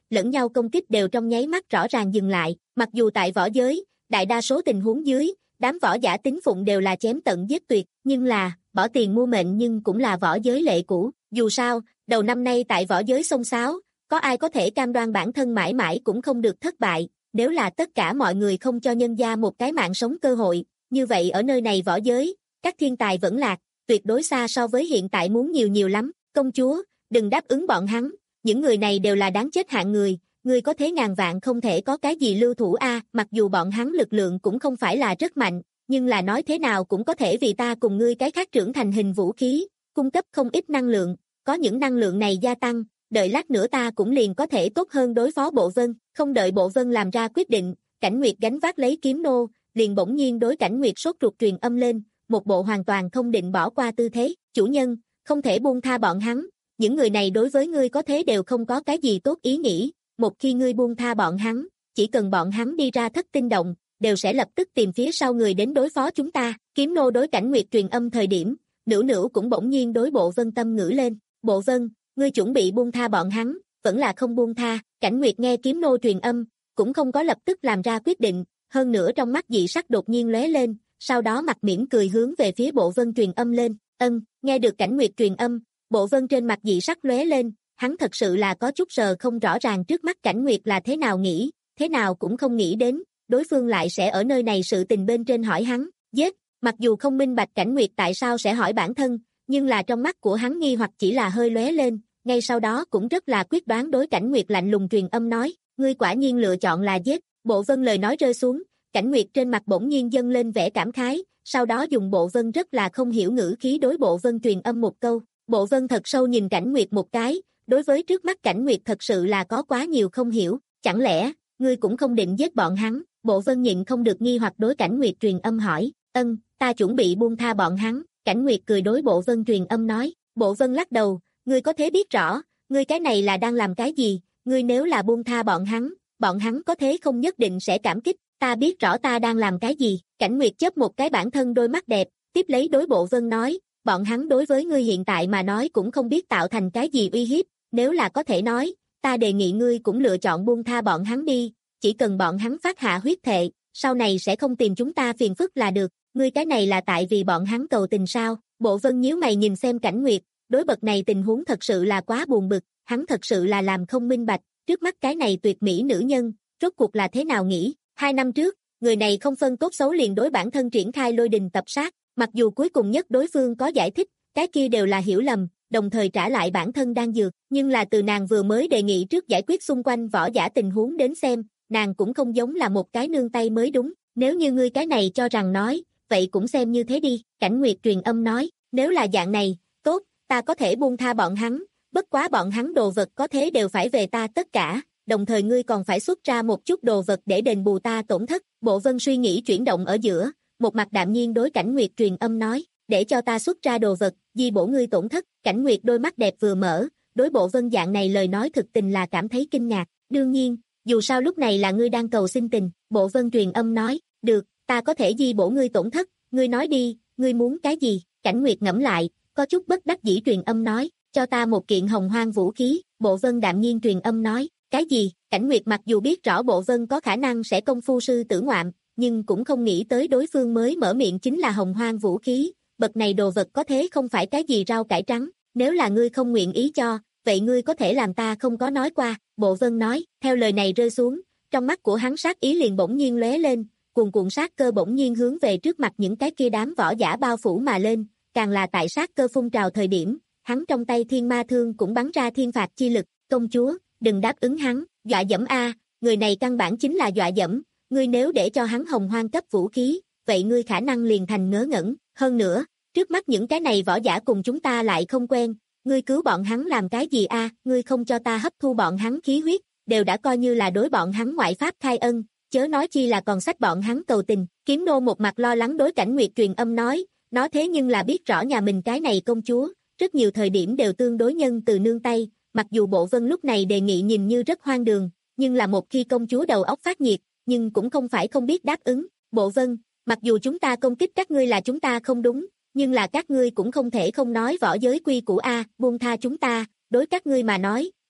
[SPEAKER 2] lẫn nhau công kích đều trong nháy mắt rõ ràng dừng lại, mặc dù tại võ giới, đại đa số tình huống dưới, đám võ giả tín phụng đều là chém tận giết tuyệt, nhưng là, bỏ tiền mua mệnh nhưng cũng là võ giới lệ cũ, dù sao, đầu năm nay tại võ giới xông xáo, có ai có thể cam đoan bản thân mãi mãi cũng không được thất bại, nếu là tất cả mọi người không cho nhân gia một cái mạng sống cơ hội, như vậy ở nơi này võ giới, các thiên tài vẫn lạc, tuyệt đối xa so với hiện tại muốn nhiều nhiều lắm, công chúa, đừng đáp ứng bọn hắn, những người này đều là đáng chết hạng người, người có thế ngàn vạn không thể có cái gì lưu thủ a, mặc dù bọn hắn lực lượng cũng không phải là rất mạnh, nhưng là nói thế nào cũng có thể vì ta cùng ngươi cái khác trưởng thành hình vũ khí, cung cấp không ít năng lượng, có những năng lượng này gia tăng, đợi lát nữa ta cũng liền có thể tốt hơn đối phó Bộ Vân, không đợi Bộ Vân làm ra quyết định, Cảnh Nguyệt gánh vác lấy kiếm nô, liền bỗng nhiên đối Cảnh Nguyệt sốt ruột truyền âm lên, một bộ hoàn toàn không định bỏ qua tư thế, chủ nhân, không thể buông tha bọn hắn, những người này đối với ngươi có thế đều không có cái gì tốt ý nghĩ, một khi ngươi buông tha bọn hắn, chỉ cần bọn hắn đi ra thất tinh động, đều sẽ lập tức tìm phía sau người đến đối phó chúng ta, kiếm nô đối Cảnh Nguyệt truyền âm thời điểm, Nữu Nữu cũng bỗng nhiên đối Bộ Vân tâm ngữ lên, Bộ Vân, ngươi chuẩn bị buông tha bọn hắn, vẫn là không buông tha, Cảnh Nguyệt nghe kiếm nô truyền âm, cũng không có lập tức làm ra quyết định, hơn nữa trong mắt dị sắc đột nhiên lóe lên, sau đó mặt mỉm cười hướng về phía Bộ Vân truyền âm lên, ân, nghe được Cảnh Nguyệt truyền âm, Bộ Vân trên mặt dị sắc lóe lên, hắn thật sự là có chút sờ không rõ ràng trước mắt Cảnh Nguyệt là thế nào nghĩ, thế nào cũng không nghĩ đến, đối phương lại sẽ ở nơi này sự tình bên trên hỏi hắn, giết, mặc dù không minh bạch Cảnh Nguyệt tại sao sẽ hỏi bản thân, nhưng là trong mắt của hắn nghi hoặc chỉ là hơi lóe lên, ngay sau đó cũng rất là quyết đoán đối Cảnh Nguyệt lạnh lùng truyền âm nói, ngươi quả nhiên lựa chọn là giết, Bộ Vân lời nói rơi xuống, Cảnh Nguyệt trên mặt bỗng nhiên dâng lên vẻ cảm khái, sau đó dùng Bộ Vân rất là không hiểu ngữ khí đối Bộ Vân truyền âm một câu, Bộ Vân thật sâu nhìn Cảnh Nguyệt một cái, đối với trước mắt Cảnh Nguyệt thật sự là có quá nhiều không hiểu, chẳng lẽ, ngươi cũng không định giết bọn hắn, Bộ Vân nhịn không được nghi hoặc đối Cảnh Nguyệt truyền âm hỏi, ân, ta chuẩn bị buông tha bọn hắn, Cảnh Nguyệt cười đối Bộ Vân truyền âm nói, Bộ Vân lắc đầu, ngươi có thế biết rõ, ngươi cái này là đang làm cái gì, ngươi nếu là buông tha bọn hắn, bọn hắn có thế không nhất định sẽ cảm kích, ta biết rõ ta đang làm cái gì, Cảnh Nguyệt chớp một cái bản thân đôi mắt đẹp, tiếp lấy đối Bộ Vân nói, bọn hắn đối với ngươi hiện tại mà nói cũng không biết tạo thành cái gì uy hiếp, nếu là có thể nói, ta đề nghị ngươi cũng lựa chọn buông tha bọn hắn đi, chỉ cần bọn hắn phát hạ huyết thệ, sau này sẽ không tìm chúng ta phiền phức là được, ngươi cái này là tại vì bọn hắn cầu tình sao, Bộ Vân nhíu mày nhìn xem Cảnh Nguyệt, đối bậc này tình huống thật sự là quá buồn bực, hắn thật sự là làm không minh bạch, trước mắt cái này tuyệt mỹ nữ nhân, rốt cuộc là thế nào nghĩ, hai năm trước, người này không phân tốt xấu liền đối bản thân triển khai lôi đình tập sát, mặc dù cuối cùng nhất đối phương có giải thích, cái kia đều là hiểu lầm, đồng thời trả lại bản thân đang dược, nhưng là từ nàng vừa mới đề nghị trước giải quyết xung quanh võ giả tình huống đến xem, nàng cũng không giống là một cái nương tay mới đúng, nếu như ngươi cái này cho rằng nói, vậy cũng xem như thế đi, Cảnh Nguyệt truyền âm nói, nếu là dạng này, tốt, ta có thể buông tha bọn hắn, bất quá bọn hắn đồ vật có thế đều phải về ta tất cả, đồng thời ngươi còn phải xuất ra một chút đồ vật để đền bù ta tổn thất, Bộ Vân suy nghĩ chuyển động ở giữa, một mặt đạm nhiên đối Cảnh Nguyệt truyền âm nói, để cho ta xuất ra đồ vật, di bổ ngươi tổn thất, Cảnh Nguyệt đôi mắt đẹp vừa mở, đối Bộ Vân dạng này lời nói thực tình là cảm thấy kinh ngạc, đương nhiên, dù sao lúc này là ngươi đang cầu xin tình, Bộ Vân truyền âm nói, được, ta có thể di bổ ngươi tổn thất, ngươi nói đi, ngươi muốn cái gì, Cảnh Nguyệt ngẫm lại, có chút bất đắc dĩ truyền âm nói, cho ta một kiện hồng hoang vũ khí, Bộ Vân đạm nhiên truyền âm nói, cái gì, Cảnh Nguyệt mặc dù biết rõ Bộ Vân có khả năng sẽ công phu sư tử ngoạm, nhưng cũng không nghĩ tới đối phương mới mở miệng chính là hồng hoang vũ khí, bậc này đồ vật có thế không phải cái gì rau cải trắng, nếu là ngươi không nguyện ý cho, vậy ngươi có thể làm ta không có nói qua, Bộ Vân nói, theo lời này rơi xuống, trong mắt của hắn sát ý liền bỗng nhiên lóe lên, cuồn cuộn sát cơ bỗng nhiên hướng về trước mặt những cái kia đám võ giả bao phủ mà lên, càng là tại sát cơ phun trào thời điểm, hắn trong tay thiên ma thương cũng bắn ra thiên phạt chi lực, công chúa, đừng đáp ứng hắn, dọa dẫm a, người này căn bản chính là dọa dẫm, ngươi nếu để cho hắn hồng hoang cấp vũ khí, vậy ngươi khả năng liền thành ngớ ngẩn, hơn nữa, trước mắt những cái này võ giả cùng chúng ta lại không quen, ngươi cứu bọn hắn làm cái gì a, ngươi không cho ta hấp thu bọn hắn khí huyết, đều đã coi như là đối bọn hắn ngoại pháp khai ân, chớ nói chi là còn sách bọn hắn cầu tình, kiếm nô một mặt lo lắng đối Cảnh Nguyệt truyền âm nói, nó thế nhưng là biết rõ nhà mình cái này công chúa, rất nhiều thời điểm đều tương đối nhân từ nương tay, mặc dù Bộ Vân lúc này đề nghị nhìn như rất hoang đường, nhưng là một khi công chúa đầu óc phát nhiệt, nhưng cũng không phải không biết đáp ứng, Bộ Vân, mặc dù chúng ta công kích các ngươi là chúng ta không đúng, nhưng là các ngươi cũng không thể không nói võ giới quy củ a, buông tha chúng ta, đối các ngươi mà nói,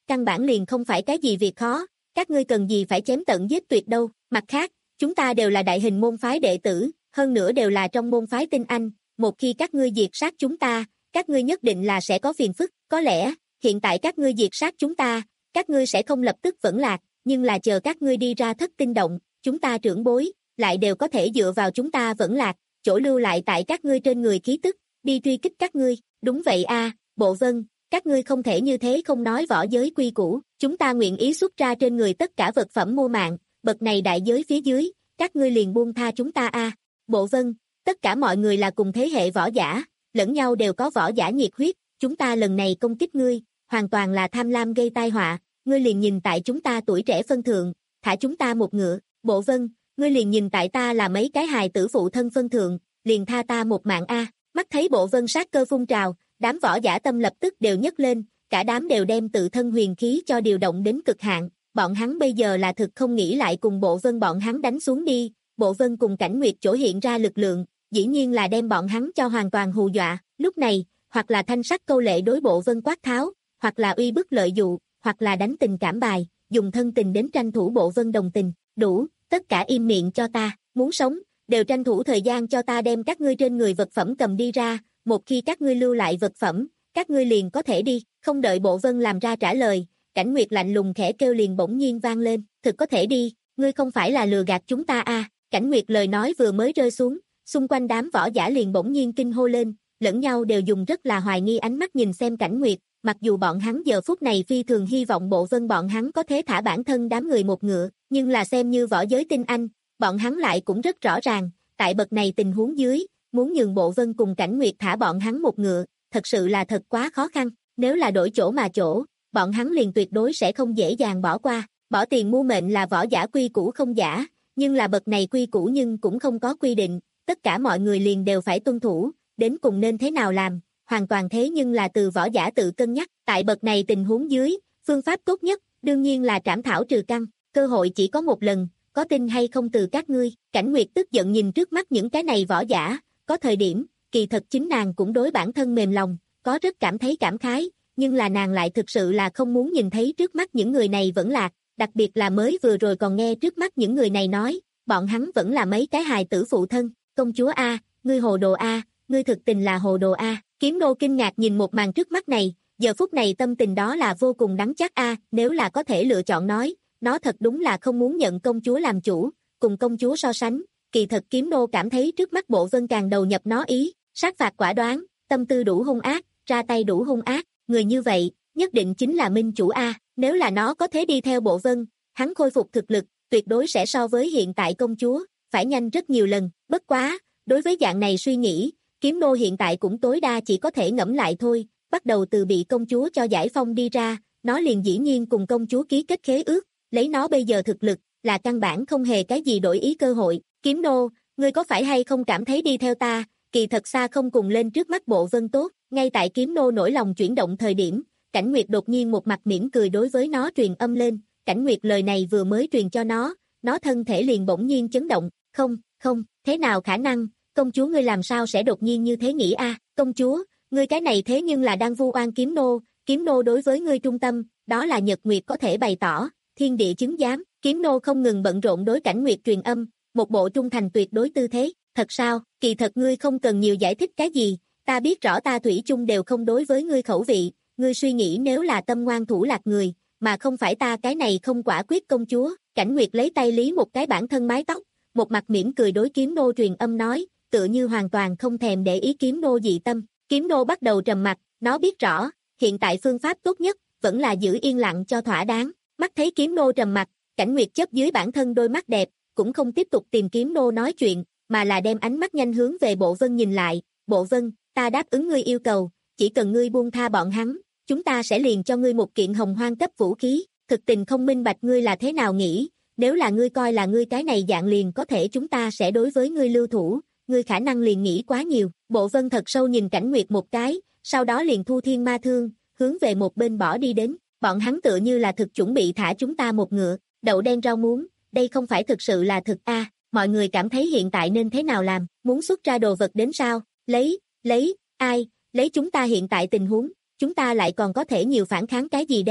[SPEAKER 2] căn bản liền không phải cái gì việc khó, các ngươi cần gì phải chém tận giết tuyệt đâu, mặt khác, chúng ta đều là đại hình môn phái đệ tử, hơn nữa đều là trong môn phái tinh anh, một khi các ngươi diệt sát chúng ta, các ngươi nhất định là sẽ có phiền phức, có lẽ, hiện tại các ngươi diệt sát chúng ta, các ngươi sẽ không lập tức vẫn lạc, nhưng là chờ các ngươi đi ra thất tinh động, chúng ta trưởng bối, lại đều có thể dựa vào chúng ta vẫn lạc, chỗ lưu lại tại các ngươi trên người khí tức, đi truy kích các ngươi, đúng vậy a, Bộ Vân, các ngươi không thể như thế không nói võ giới quy củ, chúng ta nguyện ý xuất ra trên người tất cả vật phẩm mua mạng, bậc này đại giới phía dưới, các ngươi liền buông tha chúng ta a. Bộ Vân, tất cả mọi người là cùng thế hệ võ giả, lẫn nhau đều có võ giả nhiệt huyết, chúng ta lần này công kích ngươi, hoàn toàn là tham lam gây tai họa, ngươi liền nhìn tại chúng ta tuổi trẻ phân thượng, thả chúng ta một ngựa, Bộ Vân, ngươi liền nhìn tại ta là mấy cái hài tử phụ thân phân thượng, liền tha ta một mạng a. Mắt thấy Bộ Vân sát cơ phun trào, đám võ giả tâm lập tức đều nhấc lên, cả đám đều đem tự thân huyền khí cho điều động đến cực hạn, bọn hắn bây giờ là thực không nghĩ lại cùng Bộ Vân bọn hắn đánh xuống đi, Bộ Vân cùng Cảnh Nguyệt chỗ hiện ra lực lượng, dĩ nhiên là đem bọn hắn cho hoàn toàn hù dọa, lúc này, hoặc là thanh sắc câu lệ đối Bộ Vân quát tháo, hoặc là uy bức lợi dụ, hoặc là đánh tình cảm bài, dùng thân tình đến tranh thủ Bộ Vân đồng tình, đủ, tất cả im miệng cho ta, muốn sống, đều tranh thủ thời gian cho ta đem các ngươi trên người vật phẩm cầm đi ra, một khi các ngươi lưu lại vật phẩm, các ngươi liền có thể đi, không đợi Bộ Vân làm ra trả lời, Cảnh Nguyệt lạnh lùng khẽ kêu liền bỗng nhiên vang lên, thực có thể đi, ngươi không phải là lừa gạt chúng ta à, Cảnh Nguyệt lời nói vừa mới rơi xuống, xung quanh đám võ giả liền bỗng nhiên kinh hô lên, lẫn nhau đều dùng rất là hoài nghi ánh mắt nhìn xem Cảnh Nguyệt, mặc dù bọn hắn giờ phút này phi thường hy vọng Bộ Vân bọn hắn có thể thả bản thân đám người một ngựa, nhưng là xem như võ giới tinh anh, bọn hắn lại cũng rất rõ ràng, tại bậc này tình huống dưới, muốn nhường Bộ Vân cùng Cảnh Nguyệt thả bọn hắn một ngựa, thật sự là thật quá khó khăn, nếu là đổi chỗ mà chỗ, bọn hắn liền tuyệt đối sẽ không dễ dàng bỏ qua, bỏ tiền mua mệnh là võ giả quy củ không giả, nhưng là bậc này quy củ nhưng cũng không có quy định, tất cả mọi người liền đều phải tuân thủ, đến cùng nên thế nào làm, hoàn toàn thế nhưng là từ võ giả tự cân nhắc, tại bậc này tình huống dưới, phương pháp tốt nhất, đương nhiên là trảm thảo trừ căn, cơ hội chỉ có một lần, có tin hay không từ các ngươi, Cảnh Nguyệt tức giận nhìn trước mắt những cái này võ giả, có thời điểm, kỳ thật chính nàng cũng đối bản thân mềm lòng, có rất cảm thấy cảm khái, nhưng là nàng lại thực sự là không muốn nhìn thấy trước mắt những người này vẫn lạc, đặc biệt là mới vừa rồi còn nghe trước mắt những người này nói, bọn hắn vẫn là mấy cái hài tử phụ thân, công chúa A, ngươi hồ đồ A, ngươi thực tình là hồ đồ A, Kiếm Nô kinh ngạc nhìn một màn trước mắt này, giờ phút này tâm tình đó là vô cùng đắng chát A, nếu là có thể lựa chọn nói, nó thật đúng là không muốn nhận công chúa làm chủ, cùng công chúa so sánh, kỳ thật Kiếm Nô cảm thấy trước mắt Bộ Vân càng đầu nhập nó ý, sát phạt quả đoán, tâm tư đủ hung ác, ra tay đủ hung ác, người như vậy, nhất định chính là minh chủ A, nếu là nó có thể đi theo Bộ Vân, hắn khôi phục thực lực, tuyệt đối sẽ so với hiện tại công chúa, phải nhanh rất nhiều lần, bất quá, đối với dạng này suy nghĩ, Kiếm Nô hiện tại cũng tối đa chỉ có thể ngẫm lại thôi, bắt đầu từ bị công chúa cho giải phong đi ra, nó liền dĩ nhiên cùng công chúa ký kết khế ước, lấy nó bây giờ thực lực, là căn bản không hề cái gì đổi ý cơ hội, Kiếm Nô, ngươi có phải hay không cảm thấy đi theo ta, kỳ thật xa không cùng lên trước mắt Bộ Vân tốt, ngay tại Kiếm Nô nổi lòng chuyển động thời điểm, Cảnh Nguyệt đột nhiên một mặt mỉm cười đối với nó truyền âm lên, Cảnh Nguyệt lời này vừa mới truyền cho nó, nó thân thể liền bỗng nhiên chấn động, không, không, thế nào khả năng, công chúa ngươi làm sao sẽ đột nhiên như thế nghĩ a, công chúa, ngươi cái này thế nhưng là đang vu oan Kiếm Nô, Kiếm Nô đối với ngươi trung tâm, đó là Nhật Nguyệt có thể bày tỏ, thiên địa chứng giám, Kiếm Nô không ngừng bận rộn đối Cảnh Nguyệt truyền âm, một bộ trung thành tuyệt đối tư thế, thật sao, kỳ thật ngươi không cần nhiều giải thích cái gì, ta biết rõ ta thủy chung đều không đối với ngươi khẩu vị, ngươi suy nghĩ nếu là tâm ngoan thủ lạc người, mà không phải ta cái này không quả quyết công chúa, Cảnh Nguyệt lấy tay lý một cái bản thân mái tóc, một mặt mỉm cười đối Kiếm Nô truyền âm nói, tựa như hoàn toàn không thèm để ý Kiếm Nô dị tâm, Kiếm Nô bắt đầu trầm mặt, nó biết rõ, hiện tại phương pháp tốt nhất, vẫn là giữ yên lặng cho thỏa đáng, mắt thấy Kiếm Nô trầm mặt, Cảnh Nguyệt chớp dưới bản thân đôi mắt đẹp, cũng không tiếp tục tìm Kiếm Nô nói chuyện, mà là đem ánh mắt nhanh hướng về Bộ Vân nhìn lại, Bộ Vân, ta đáp ứng ngươi yêu cầu, chỉ cần ngươi buông tha bọn hắn, chúng ta sẽ liền cho ngươi một kiện hồng hoang cấp vũ khí, thực tình không minh bạch ngươi là thế nào nghĩ, nếu là ngươi coi là ngươi cái này dạng liền có thể chúng ta sẽ đối với ngươi lưu thủ, ngươi khả năng liền nghĩ quá nhiều, Bộ Vân thật sâu nhìn Cảnh Nguyệt một cái, sau đó liền thu thiên ma thương, hướng về một bên bỏ đi đến, bọn hắn tựa như là thực chuẩn bị thả chúng ta một ngựa, đậu đen rau muống, đây không phải thực sự là thực a, mọi người cảm thấy hiện tại nên thế nào làm, muốn xuất ra đồ vật đến sao, lấy, lấy, ai, lấy chúng ta hiện tại tình huống, chúng ta lại còn có thể nhiều phản kháng cái gì đây,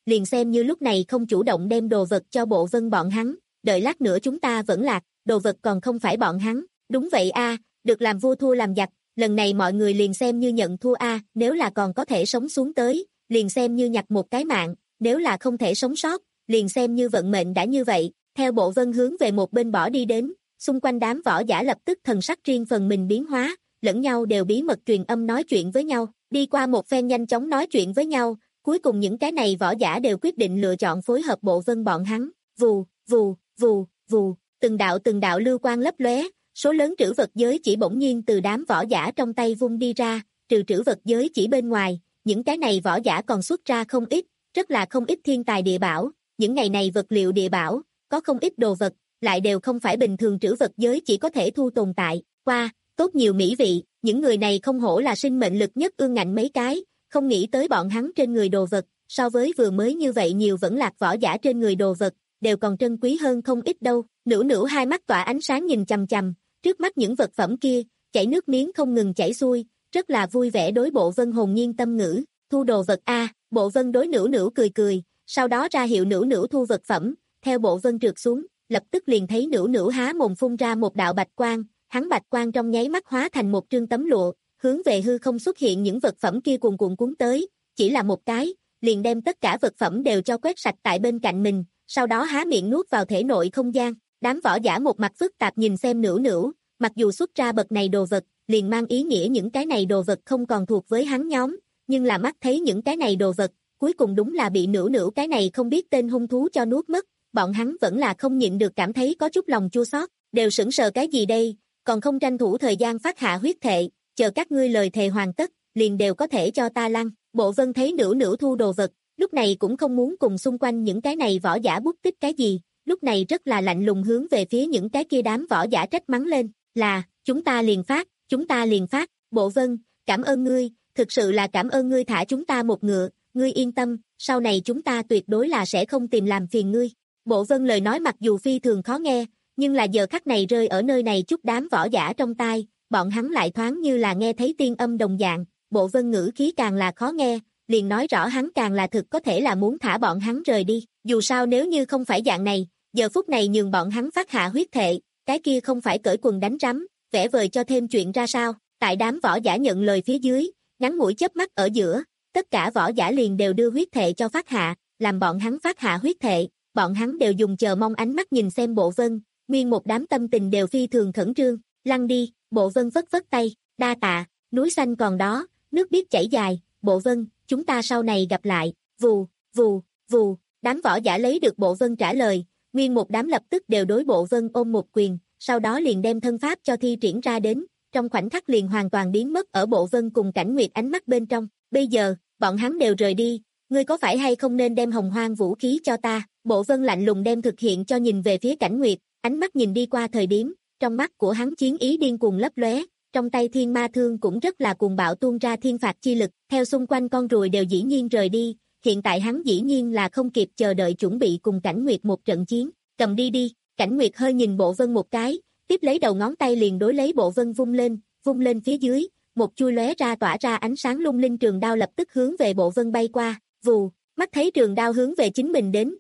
[SPEAKER 2] liền xem như lúc này không chủ động đem đồ vật cho Bộ Vân bọn hắn, đợi lát nữa chúng ta vẫn lạc, đồ vật còn không phải bọn hắn. Đúng vậy a, được làm vua thua làm giặc, lần này mọi người liền xem như nhận thua a, nếu là còn có thể sống xuống tới, liền xem như nhặt một cái mạng, nếu là không thể sống sót, liền xem như vận mệnh đã như vậy. Theo Bộ Vân hướng về một bên bỏ đi đến, xung quanh đám võ giả lập tức thần sắc riêng phần mình biến hóa, lẫn nhau đều bí mật truyền âm nói chuyện với nhau, đi qua một phen nhanh chóng nói chuyện với nhau, cuối cùng những cái này võ giả đều quyết định lựa chọn phối hợp Bộ Vân bọn hắn. Vù, vù, vù, vù, từng đạo từng đạo lưu quang lấp lóe, số lớn trữ vật giới chỉ bỗng nhiên từ đám võ giả trong tay vung đi ra, trừ trữ vật giới chỉ bên ngoài, những cái này võ giả còn xuất ra không ít, rất là không ít thiên tài địa bảo, những ngày này vật liệu địa bảo, có không ít đồ vật, lại đều không phải bình thường trữ vật giới chỉ có thể thu tồn tại, qua, tốt nhiều mỹ vị, những người này không hổ là sinh mệnh lực nhất ương ngạnh mấy cái, không nghĩ tới bọn hắn trên người đồ vật, so với vừa mới như vậy nhiều vẫn lạc võ giả trên người đồ vật, đều còn trân quý hơn không ít đâu. Nữu Nữu hai mắt tỏa ánh sáng nhìn chằm chằm, trước mắt những vật phẩm kia, chảy nước miếng không ngừng chảy xuôi, rất là vui vẻ đối Bộ Vân hồn nhiên tâm ngữ, thu đồ vật a. Bộ Vân đối Nữu Nữu cười cười, sau đó ra hiệu Nữu Nữu thu vật phẩm, theo Bộ Vân trượt xuống, lập tức liền thấy Nữu Nữu há mồm phun ra một đạo bạch quang, hắn bạch quang trong nháy mắt hóa thành một trương tấm lụa, hướng về hư không xuất hiện những vật phẩm kia cuồn cuộn cuốn tới, chỉ là một cái, liền đem tất cả vật phẩm đều cho quét sạch tại bên cạnh mình, sau đó há miệng nuốt vào thể nội không gian. Đám võ giả một mặt phức tạp nhìn xem Nữu Nữu, mặc dù xuất ra bậc này đồ vật, liền mang ý nghĩa những cái này đồ vật không còn thuộc với hắn nhóm, nhưng là mắt thấy những cái này đồ vật, cuối cùng đúng là bị Nữu Nữu cái này không biết tên hung thú cho nuốt mất, bọn hắn vẫn là không nhịn được cảm thấy có chút lòng chua xót, đều sững sờ cái gì đây, còn không tranh thủ thời gian phát hạ huyết thệ, chờ các ngươi lời thề hoàn tất, liền đều có thể cho ta lăn. Bộ Vân thấy Nữu Nữu thu đồ vật, lúc này cũng không muốn cùng xung quanh những cái này võ giả bút tích cái gì, lúc này rất là lạnh lùng hướng về phía những cái kia đám võ giả trách mắng lên, là, chúng ta liền phát, chúng ta liền phát. Bộ Vân, cảm ơn ngươi, thực sự là cảm ơn ngươi thả chúng ta một ngựa, ngươi yên tâm, sau này chúng ta tuyệt đối là sẽ không tìm làm phiền ngươi. Bộ Vân lời nói mặc dù phi thường khó nghe, nhưng là giờ khắc này rơi ở nơi này chút đám võ giả trong tai, bọn hắn lại thoáng như là nghe thấy tiên âm đồng dạng. Bộ Vân ngữ khí càng là khó nghe, liền nói rõ hắn càng là thực có thể là muốn thả bọn hắn rời đi, dù sao nếu như không phải dạng này, giờ phút này nhường bọn hắn phát hạ huyết thệ, cái kia không phải cởi quần đánh rắm, vẽ vời cho thêm chuyện ra sao. Tại đám võ giả nhận lời phía dưới, ngắn ngủi chớp mắt ở giữa, tất cả võ giả liền đều đưa huyết thệ cho phát hạ, làm bọn hắn phát hạ huyết thệ, bọn hắn đều dùng chờ mong ánh mắt nhìn xem Bộ Vân, nguyên một đám tâm tình đều phi thường khẩn trương. Lăn đi. Bộ Vân vất vất tay, đa tạ, núi xanh còn đó, nước biết chảy dài. Bộ Vân, chúng ta sau này gặp lại. Vù, vù, vù, đám võ giả lấy được Bộ Vân trả lời, nguyên một đám lập tức đều đối Bộ Vân ôm một quyền, sau đó liền đem thân pháp cho thi triển ra đến, trong khoảnh khắc liền hoàn toàn biến mất ở Bộ Vân cùng Cảnh Nguyệt ánh mắt bên trong. Bây giờ, bọn hắn đều rời đi, ngươi có phải hay không nên đem hồng hoang vũ khí cho ta? Bộ Vân lạnh lùng đem thực hiện cho nhìn về phía Cảnh Nguyệt, ánh mắt nhìn đi qua thời điểm, trong mắt của hắn chiến ý điên cuồng lấp lóe, trong tay thiên ma thương cũng rất là cuồng bạo tuôn ra thiên phạt chi lực, theo xung quanh con ruồi đều dĩ nhiên rời đi, hiện tại hắn dĩ nhiên là không kịp chờ đợi chuẩn bị cùng Cảnh Nguyệt một trận chiến, cầm đi đi. Cảnh Nguyệt hơi nhìn Bộ Vân một cái, tiếp lấy đầu ngón tay liền đối lấy Bộ Vân vung lên, vung lên phía dưới, một chui lóe ra tỏa ra ánh sáng lung linh trường đao lập tức hướng về Bộ Vân bay qua, vù, mắt thấy trường đao hướng về chính mình đến.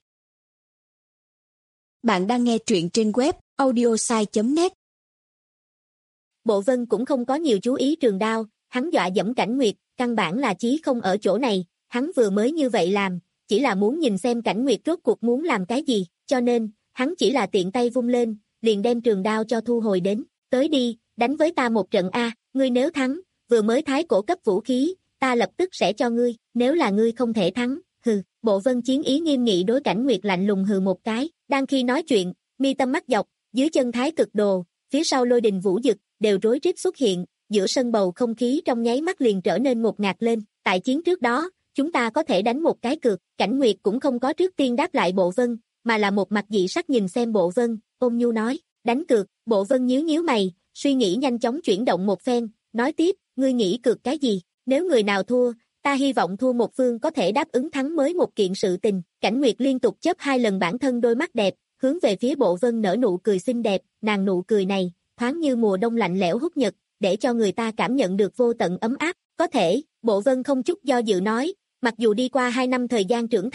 [SPEAKER 3] Bạn đang nghe truyện trên web audiosai chấm net.
[SPEAKER 2] Bộ Vân cũng không có nhiều chú ý trường đao, hắn dọa dẫm Cảnh Nguyệt, căn bản là chí không ở chỗ này, hắn vừa mới như vậy làm, chỉ là muốn nhìn xem Cảnh Nguyệt rốt cuộc muốn làm cái gì, cho nên, hắn chỉ là tiện tay vung lên, liền đem trường đao cho thu hồi đến, tới đi, đánh với ta một trận a, ngươi nếu thắng, vừa mới thái cổ cấp vũ khí, ta lập tức sẽ cho ngươi, nếu là ngươi không thể thắng, hừ. Bộ Vân chiến ý nghiêm nghị đối Cảnh Nguyệt lạnh lùng hừ một cái, đang khi nói chuyện, mi tâm mắt dọc, dưới chân thái cực đồ, phía sau lôi đình vũ dực, đều rối rít xuất hiện, giữa sân bầu không khí trong nháy mắt liền trở nên ngột ngạt lên, tại chiến trước đó, chúng ta có thể đánh một cái cược. Cảnh Nguyệt cũng không có trước tiên đáp lại Bộ Vân, mà là một mặt dị sắc nhìn xem Bộ Vân, ôn nhu nói, đánh cược. Bộ Vân nhíu nhíu mày, suy nghĩ nhanh chóng chuyển động một phen, nói tiếp, ngươi nghĩ cược cái gì, nếu người nào thua, ta hy vọng thua một phương có thể đáp ứng thắng mới một kiện sự tình. Cảnh Nguyệt liên tục chớp hai lần bản thân đôi mắt đẹp, hướng về phía Bộ Vân nở nụ cười xinh đẹp, nàng nụ cười này, thoáng như mùa đông lạnh lẽo hút nhật, để cho người ta cảm nhận được vô tận ấm áp. Có thể. Bộ Vân không chút do dự nói, mặc dù đi qua hai năm thời gian trưởng thành,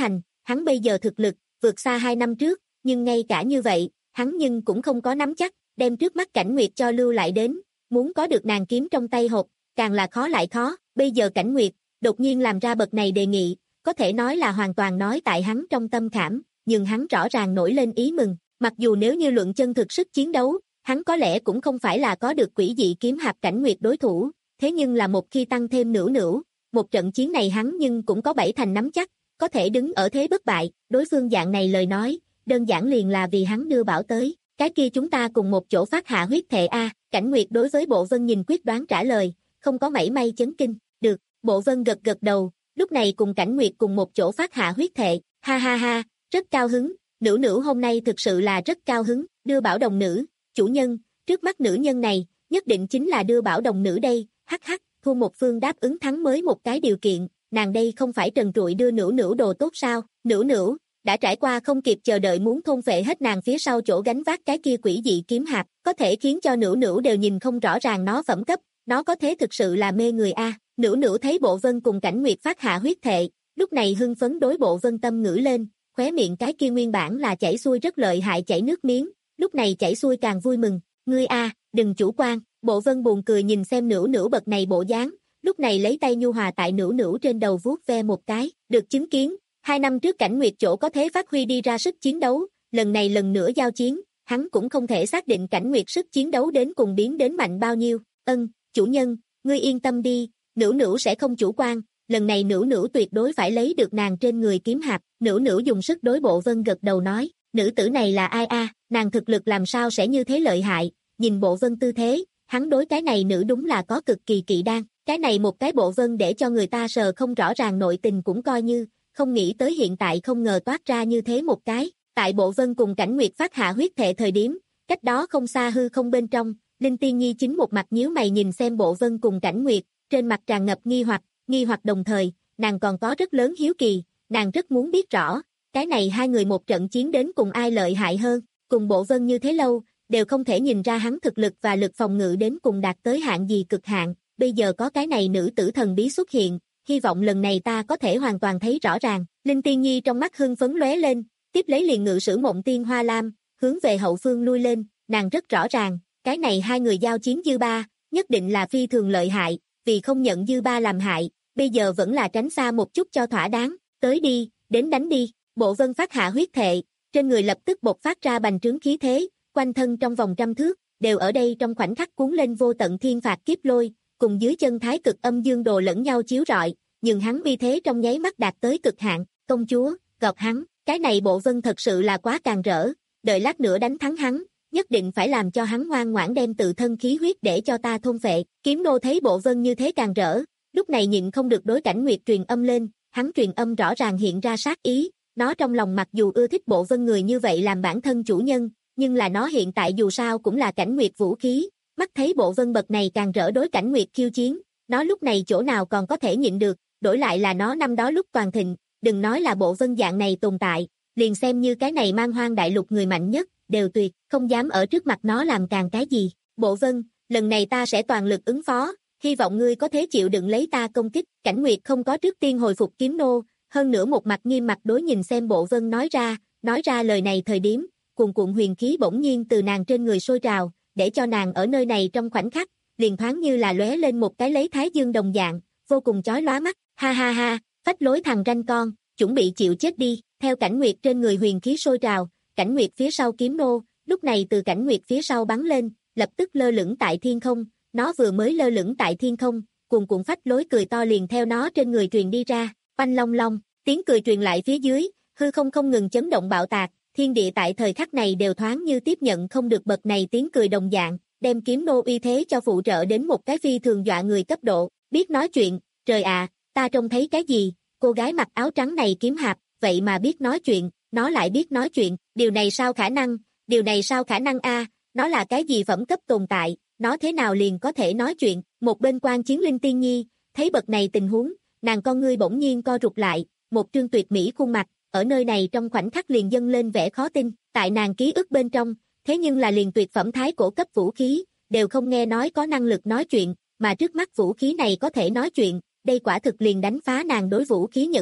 [SPEAKER 2] hắn bây giờ thực lực, vượt xa hai năm trước, nhưng ngay cả như vậy, hắn nhưng cũng không có nắm chắc, đem trước mắt Cảnh Nguyệt cho lưu lại đến, muốn có được nàng kiếm trong tay hộp, càng là khó lại khó, bây giờ Cảnh Nguyệt, đột nhiên làm ra bậc này đề nghị, có thể nói là hoàn toàn nói tại hắn trong tâm khảm, nhưng hắn rõ ràng nổi lên ý mừng, mặc dù nếu như luận chân thực sức chiến đấu, hắn có lẽ cũng không phải là có được quỷ dị kiếm hạp Cảnh Nguyệt đối thủ, thế nhưng là một khi tăng thêm nửa nửa, một trận chiến này hắn nhưng cũng có bảy thành nắm chắc, có thể đứng ở thế bất bại, đối phương dạng này lời nói, đơn giản liền là vì hắn đưa bảo tới, cái kia chúng ta cùng một chỗ phát hạ huyết thệ a. Cảnh Nguyệt đối với Bộ Vân nhìn quyết đoán trả lời, không có mảy may chấn kinh, được, Bộ Vân gật gật đầu, lúc này cùng Cảnh Nguyệt cùng một chỗ phát hạ huyết thệ, ha ha ha, rất cao hứng, nữ nữ hôm nay thực sự là rất cao hứng, đưa bảo đồng nữ, chủ nhân, trước mắt nữ nhân này, nhất định chính là đưa bảo đồng nữ đây, hắc hắc, Thu Một Phương đáp ứng thắng mới một cái điều kiện, nàng đây không phải trần trụi đưa nữ nữ đồ tốt sao, nữ nữ, đã trải qua không kịp chờ đợi muốn thôn phệ hết nàng phía sau chỗ gánh vác cái kia quỷ dị kiếm hạp, có thể khiến cho nữ nữ đều nhìn không rõ ràng nó phẩm cấp, nó có thế thực sự là mê người a. Nữ nữ thấy Bộ Vân cùng Cảnh Nguyệt phát hạ huyết thệ, lúc này hưng phấn đối Bộ Vân tâm ngữ lên, khóe miệng cái kia nguyên bản là chảy xuôi rất lợi hại chảy nước miếng, lúc này chảy xuôi càng vui mừng, ngươi a, đừng chủ quan. Bộ Vân buồn cười nhìn xem nữ nữ bậc này bộ dáng, lúc này lấy tay nhu hòa tại nữ nữ trên đầu vuốt ve một cái, được chứng kiến, hai năm trước Cảnh Nguyệt chỗ có thế phát huy đi ra sức chiến đấu, lần này lần nữa giao chiến, hắn cũng không thể xác định Cảnh Nguyệt sức chiến đấu đến cùng biến đến mạnh bao nhiêu, ân, chủ nhân, ngươi yên tâm đi, nữ nữ sẽ không chủ quan, lần này nữ nữ tuyệt đối phải lấy được nàng trên người kiếm hạp, nữ nữ dùng sức đối Bộ Vân gật đầu nói, nữ tử này là ai a, nàng thực lực làm sao sẽ như thế lợi hại, nhìn Bộ Vân tư thế, hắn đối cái này nữ đúng là có cực kỳ kỵ đan, cái này một cái Bộ Vân để cho người ta sờ không rõ ràng nội tình cũng coi như, không nghĩ tới hiện tại không ngờ toát ra như thế một cái, tại Bộ Vân cùng Cảnh Nguyệt phát hạ huyết thệ thời điểm, cách đó không xa hư không bên trong, Linh Tiên Nhi chính một mặt nhíu mày nhìn xem Bộ Vân cùng Cảnh Nguyệt, trên mặt tràn ngập nghi hoặc, nghi hoặc đồng thời, nàng còn có rất lớn hiếu kỳ, nàng rất muốn biết rõ, cái này hai người một trận chiến đến cùng ai lợi hại hơn, cùng Bộ Vân như thế lâu, đều không thể nhìn ra hắn thực lực và lực phòng ngự đến cùng đạt tới hạn gì cực hạn, bây giờ có cái này nữ tử thần bí xuất hiện, hy vọng lần này ta có thể hoàn toàn thấy rõ ràng, Linh Tiên Nhi trong mắt hưng phấn lóe lên, tiếp lấy liền ngự sử Mộng Tiên Hoa Lam, hướng về hậu phương lui lên, nàng rất rõ ràng, cái này hai người giao chiến dư ba, nhất định là phi thường lợi hại, vì không nhận dư ba làm hại, bây giờ vẫn là tránh xa một chút cho thỏa đáng, tới đi, đến đánh đi, Bộ Vân phát hạ huyết thệ, trên người lập tức bộc phát ra bành trướng khí thế, quanh thân trong vòng trăm thước, đều ở đây trong khoảnh khắc cuốn lên vô tận thiên phạt kiếp lôi, cùng dưới chân thái cực âm dương đồ lẫn nhau chiếu rọi, nhưng hắn uy thế trong nháy mắt đạt tới cực hạn, công chúa, gọt hắn, cái này Bộ Vân thật sự là quá càng rỡ, đợi lát nữa đánh thắng hắn, nhất định phải làm cho hắn ngoan ngoãn đem tự thân khí huyết để cho ta thôn phệ, Kiếm Nô thấy Bộ Vân như thế càng rỡ, lúc này nhịn không được đối Cảnh Nguyệt truyền âm lên, hắn truyền âm rõ ràng hiện ra sát ý, nó trong lòng mặc dù ưa thích Bộ Vân người như vậy làm bản thân chủ nhân, nhưng là nó hiện tại dù sao cũng là Cảnh Nguyệt vũ khí, mắt thấy Bộ Vân bậc này càng rỡ đối Cảnh Nguyệt khiêu chiến, nó lúc này chỗ nào còn có thể nhịn được, đổi lại là nó năm đó lúc toàn thịnh, đừng nói là Bộ Vân dạng này tồn tại, liền xem như cái này mang hoang đại lục người mạnh nhất, đều tuyệt, không dám ở trước mặt nó làm càng cái gì, Bộ Vân, lần này ta sẽ toàn lực ứng phó, hy vọng ngươi có thể chịu đựng lấy ta công kích, Cảnh Nguyệt không có trước tiên hồi phục Kiếm Nô, hơn nữa một mặt nghiêm mặt đối nhìn xem Bộ Vân nói ra, nói ra lời này thời điểm, cuồn cuộn huyền khí bỗng nhiên từ nàng trên người sôi trào, để cho nàng ở nơi này trong khoảnh khắc, liền thoáng như là lóe lên một cái lấy thái dương đồng dạng, vô cùng chói lóa mắt, ha ha ha, phách lối thằng ranh con, chuẩn bị chịu chết đi, theo Cảnh Nguyệt trên người huyền khí sôi trào, Cảnh Nguyệt phía sau Kiếm Nô, lúc này từ Cảnh Nguyệt phía sau bắn lên, lập tức lơ lửng tại thiên không, nó vừa mới lơ lửng tại thiên không, cuồn cuộn phách lối cười to liền theo nó trên người truyền đi ra, oanh long long, tiếng cười truyền lại phía dưới, hư không không ngừng chấn động bạo tạc, thiên địa tại thời khắc này đều thoáng như tiếp nhận không được bậc này tiếng cười đồng dạng, đem Kiếm Nô uy thế cho phụ trợ đến một cái phi thường dọa người cấp độ, biết nói chuyện, trời ạ, ta trông thấy cái gì, cô gái mặc áo trắng này kiếm hạp, vậy mà biết nói chuyện, nó lại biết nói chuyện, điều này sao khả năng, điều này sao khả năng a, nó là cái gì phẩm cấp tồn tại, nó thế nào liền có thể nói chuyện, một bên quan chiến Linh Tiên Nhi, thấy bậc này tình huống, nàng con ngươi bỗng nhiên co rụt lại, một trương tuyệt mỹ khuôn mặt, ở nơi này trong khoảnh khắc liền dâng lên vẻ khó tin, tại nàng ký ức bên trong, thế nhưng là liền tuyệt phẩm thái cổ cấp vũ khí, đều không nghe nói có năng lực nói chuyện, mà trước mắt vũ khí này có thể nói chuyện, đây quả thực liền đánh phá nàng đối vũ khí nhận biết,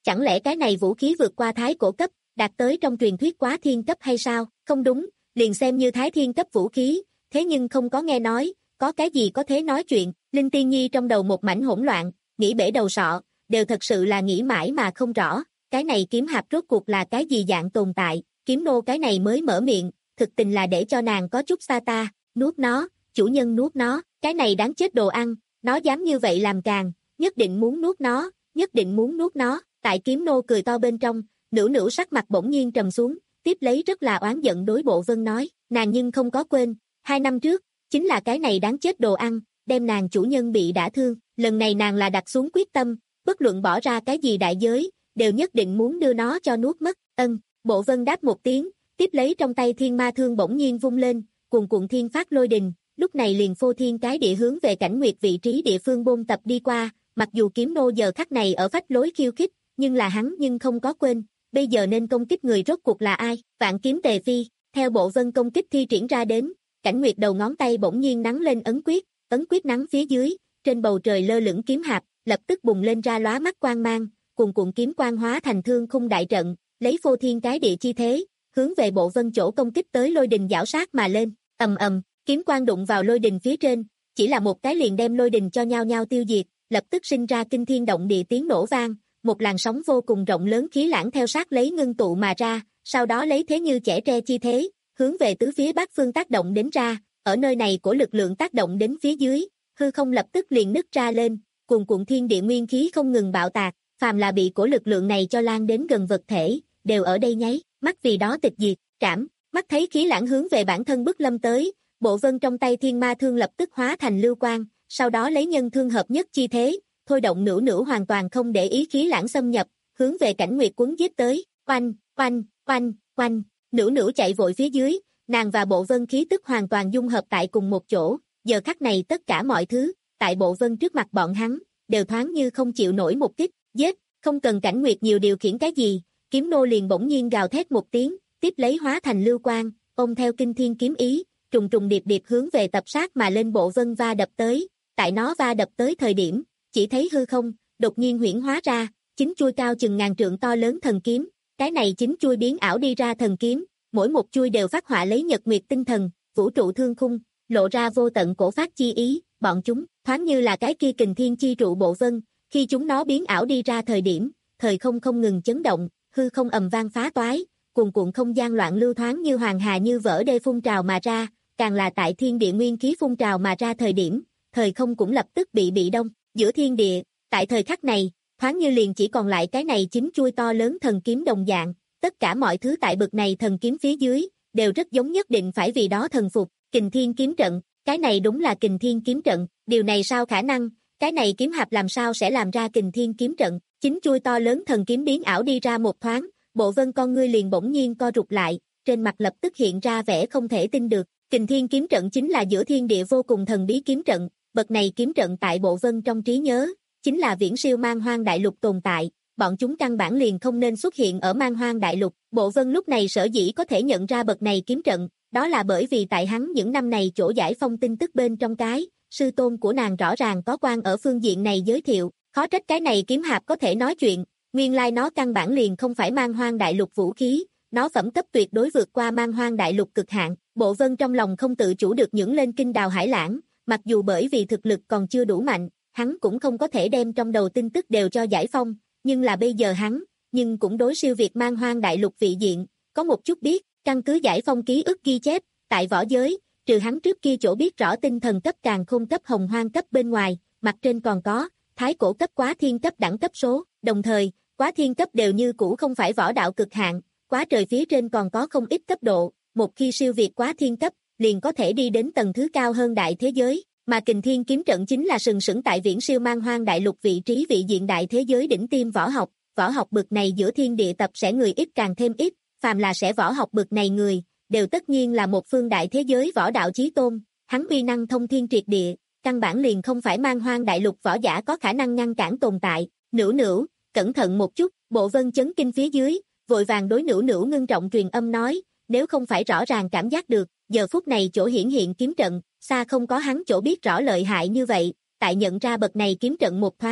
[SPEAKER 2] Chẳng lẽ cái này vũ khí vượt qua thái cổ cấp, đạt tới trong truyền thuyết quá thiên cấp hay sao? Không đúng, liền xem như thái thiên cấp vũ khí, thế nhưng không có nghe nói, có cái gì có thế nói chuyện. Linh Tiên Nhi trong đầu một mảnh hỗn loạn, nghĩ bể đầu sọ, đều thật sự là nghĩ mãi mà không rõ, cái này kiếm hạp rốt cuộc là cái gì dạng tồn tại. Kiếm nô cái này mới mở miệng, thực tình là để cho nàng có chút xa ta, nuốt nó, chủ nhân nuốt nó, cái này đáng chết đồ ăn, nó dám như vậy làm càng, nhất định muốn nuốt nó, nhất định muốn nuốt nó. Tại kiếm nô cười to bên trong, Nữu Nữu sắc mặt bỗng nhiên trầm xuống, tiếp lấy rất là oán giận đối Bộ Vân nói, nàng nhưng không có quên, hai năm trước, chính là cái này đáng chết đồ ăn, đem nàng chủ nhân bị đả thương, lần này nàng là đặt xuống quyết tâm, bất luận bỏ ra cái gì đại giới, đều nhất định muốn đưa nó cho nuốt mất. Ân, Bộ Vân đáp một tiếng, tiếp lấy trong tay thiên ma thương bỗng nhiên vung lên, cuồn cuộn thiên phát lôi đình, lúc này liền phô thiên cái địa hướng về Cảnh Nguyệt vị trí địa phương bôn tập đi qua, mặc dù kiếm nô giờ khắc này ở phách lối khiêu khích, nhưng là hắn nhưng không có quên, bây giờ nên công kích người rốt cuộc là ai. Vạn kiếm tề phi, theo Bộ Vân công kích thi triển ra đến, Cảnh Nguyệt đầu ngón tay bỗng nhiên nắn lên ấn quyết, ấn quyết nắn phía dưới, trên bầu trời lơ lửng kiếm hạp, lập tức bùng lên ra lóa mắt quang mang, cuồn cuộn kiếm quang hóa thành thương khung đại trận, lấy phô thiên cái địa chi thế, hướng về Bộ Vân chỗ công kích tới lôi đình giảo sát mà lên. Ầm ầm, kiếm quang đụng vào lôi đình phía trên, chỉ là một cái liền đem lôi đình cho nhau nhau tiêu diệt, lập tức sinh ra kinh thiên động địa tiếng nổ vang, một làn sóng vô cùng rộng lớn khí lãng theo sát lấy ngưng tụ mà ra, sau đó lấy thế như chẻ tre chi thế, hướng về tứ phía bát phương tác động đến ra, ở nơi này của lực lượng tác động đến phía dưới, hư không lập tức liền nứt ra lên, cuồn cuộn thiên địa nguyên khí không ngừng bạo tạc, phàm là bị của lực lượng này cho lan đến gần vật thể, đều ở đây nháy mắt vì đó tịch diệt. Trảm, mắt thấy khí lãng hướng về bản thân bức lâm tới, Bộ Vân trong tay thiên ma thương lập tức hóa thành lưu quang, sau đó lấy nhân thương hợp nhất chi thế, thôi động Nữu Nữu hoàn toàn không để ý khí lãng xâm nhập, hướng về Cảnh Nguyệt quấn giết tới. Oanh, oanh, oanh, oanh, Nữu Nữu chạy vội phía dưới, nàng và Bộ Vân khí tức hoàn toàn dung hợp tại cùng một chỗ, giờ khắc này tất cả mọi thứ, tại Bộ Vân trước mặt bọn hắn, đều thoáng như không chịu nổi một kích, giết, không cần Cảnh Nguyệt nhiều điều khiển cái gì, kiếm nô liền bỗng nhiên gào thét một tiếng, tiếp lấy hóa thành lưu quang, ôm theo kinh thiên kiếm ý, trùng trùng điệp điệp hướng về tập sát mà lên Bộ Vân va đập tới. Tại nó va đập tới thời điểm, chỉ thấy hư không đột nhiên huyễn hóa ra chín chuôi cao chừng ngàn trượng to lớn thần kiếm, cái này chín chuôi biến ảo đi ra thần kiếm, mỗi một chuôi đều phát họa lấy nhật nguyệt tinh thần, vũ trụ thương khung, lộ ra vô tận cổ phát chi ý, bọn chúng thoáng như là cái kia kình thiên chi trụ Bộ Vân, khi chúng nó biến ảo đi ra thời điểm, thời không không ngừng chấn động, hư không ầm vang phá toái, cuồn cuộn không gian loạn lưu thoáng như hoàng hà như vỡ đê phun trào mà ra, càng là tại thiên địa nguyên khí phun trào mà ra thời điểm, thời không cũng lập tức bị bị đông. Giữa thiên địa, tại thời khắc này, thoáng như liền chỉ còn lại cái này chín chuôi to lớn thần kiếm đồng dạng, tất cả mọi thứ tại bực này thần kiếm phía dưới, đều rất giống nhất định phải vì đó thần phục. Kình thiên kiếm trận, cái này đúng là kình thiên kiếm trận, điều này sao khả năng, cái này kiếm hạp làm sao sẽ làm ra kình thiên kiếm trận. Chín chuôi to lớn thần kiếm biến ảo đi ra một thoáng, Bộ Vân con ngươi liền bỗng nhiên co rụt lại, trên mặt lập tức hiện ra vẻ không thể tin được. Kình thiên kiếm trận chính là giữa thiên địa vô cùng thần bí kiếm trận, bậc này kiếm trận tại Bộ Vân trong trí nhớ, chính là viễn siêu Man Hoang Đại Lục tồn tại, bọn chúng căn bản liền không nên xuất hiện ở Man Hoang Đại Lục. Bộ Vân lúc này sở dĩ có thể nhận ra bậc này kiếm trận, đó là bởi vì tại hắn những năm này chỗ giải phong tin tức bên trong cái, sư tôn của nàng rõ ràng có quan ở phương diện này giới thiệu, khó trách cái này kiếm hạp có thể nói chuyện, nguyên lai nó căn bản liền không phải Man Hoang Đại Lục vũ khí, nó phẩm cấp tuyệt đối vượt qua Man Hoang Đại Lục cực hạn. Bộ Vân trong lòng không tự chủ được nhướng lên kinh đào hải lãng, mặc dù bởi vì thực lực còn chưa đủ mạnh, hắn cũng không có thể đem trong đầu tin tức đều cho giải phong, nhưng là bây giờ hắn, nhưng cũng đối siêu việt Man Hoang Đại Lục vị diện, có một chút biết, căn cứ giải phong ký ức ghi chép, tại võ giới, trừ hắn trước kia chỗ biết rõ tinh thần cấp càng khôn cấp hồng hoang cấp bên ngoài, mặt trên còn có, thái cổ cấp quá thiên cấp đẳng cấp số, đồng thời, quá thiên cấp đều như cũ không phải võ đạo cực hạn, quá trời phía trên còn có không ít cấp độ, một khi siêu việt quá thiên cấp, liền có thể đi đến tầng thứ cao hơn đại thế giới, mà kình thiên kiếm trận chính là sừng sững tại viễn siêu Man Hoang Đại Lục vị trí vị diện đại thế giới đỉnh tiêm võ học, võ học bực này giữa thiên địa tập sẽ người ít càng thêm ít, phàm là sẽ võ học bực này người, đều tất nhiên là một phương đại thế giới võ đạo chí tôn, hắn uy năng thông thiên triệt địa, căn bản liền không phải Man Hoang Đại Lục võ giả có khả năng ngăn cản tồn tại. Nữu Nữu, cẩn thận một chút. Bộ Vân chấn kinh phía dưới, vội vàng đối Nữu Nữu ngưng trọng truyền âm nói, nếu không phải rõ ràng cảm giác được, giờ phút này chỗ hiển hiện kiếm trận, xa không có hắn chỗ biết rõ lợi hại như vậy, tại nhận ra bậc này kiếm trận một thoáng,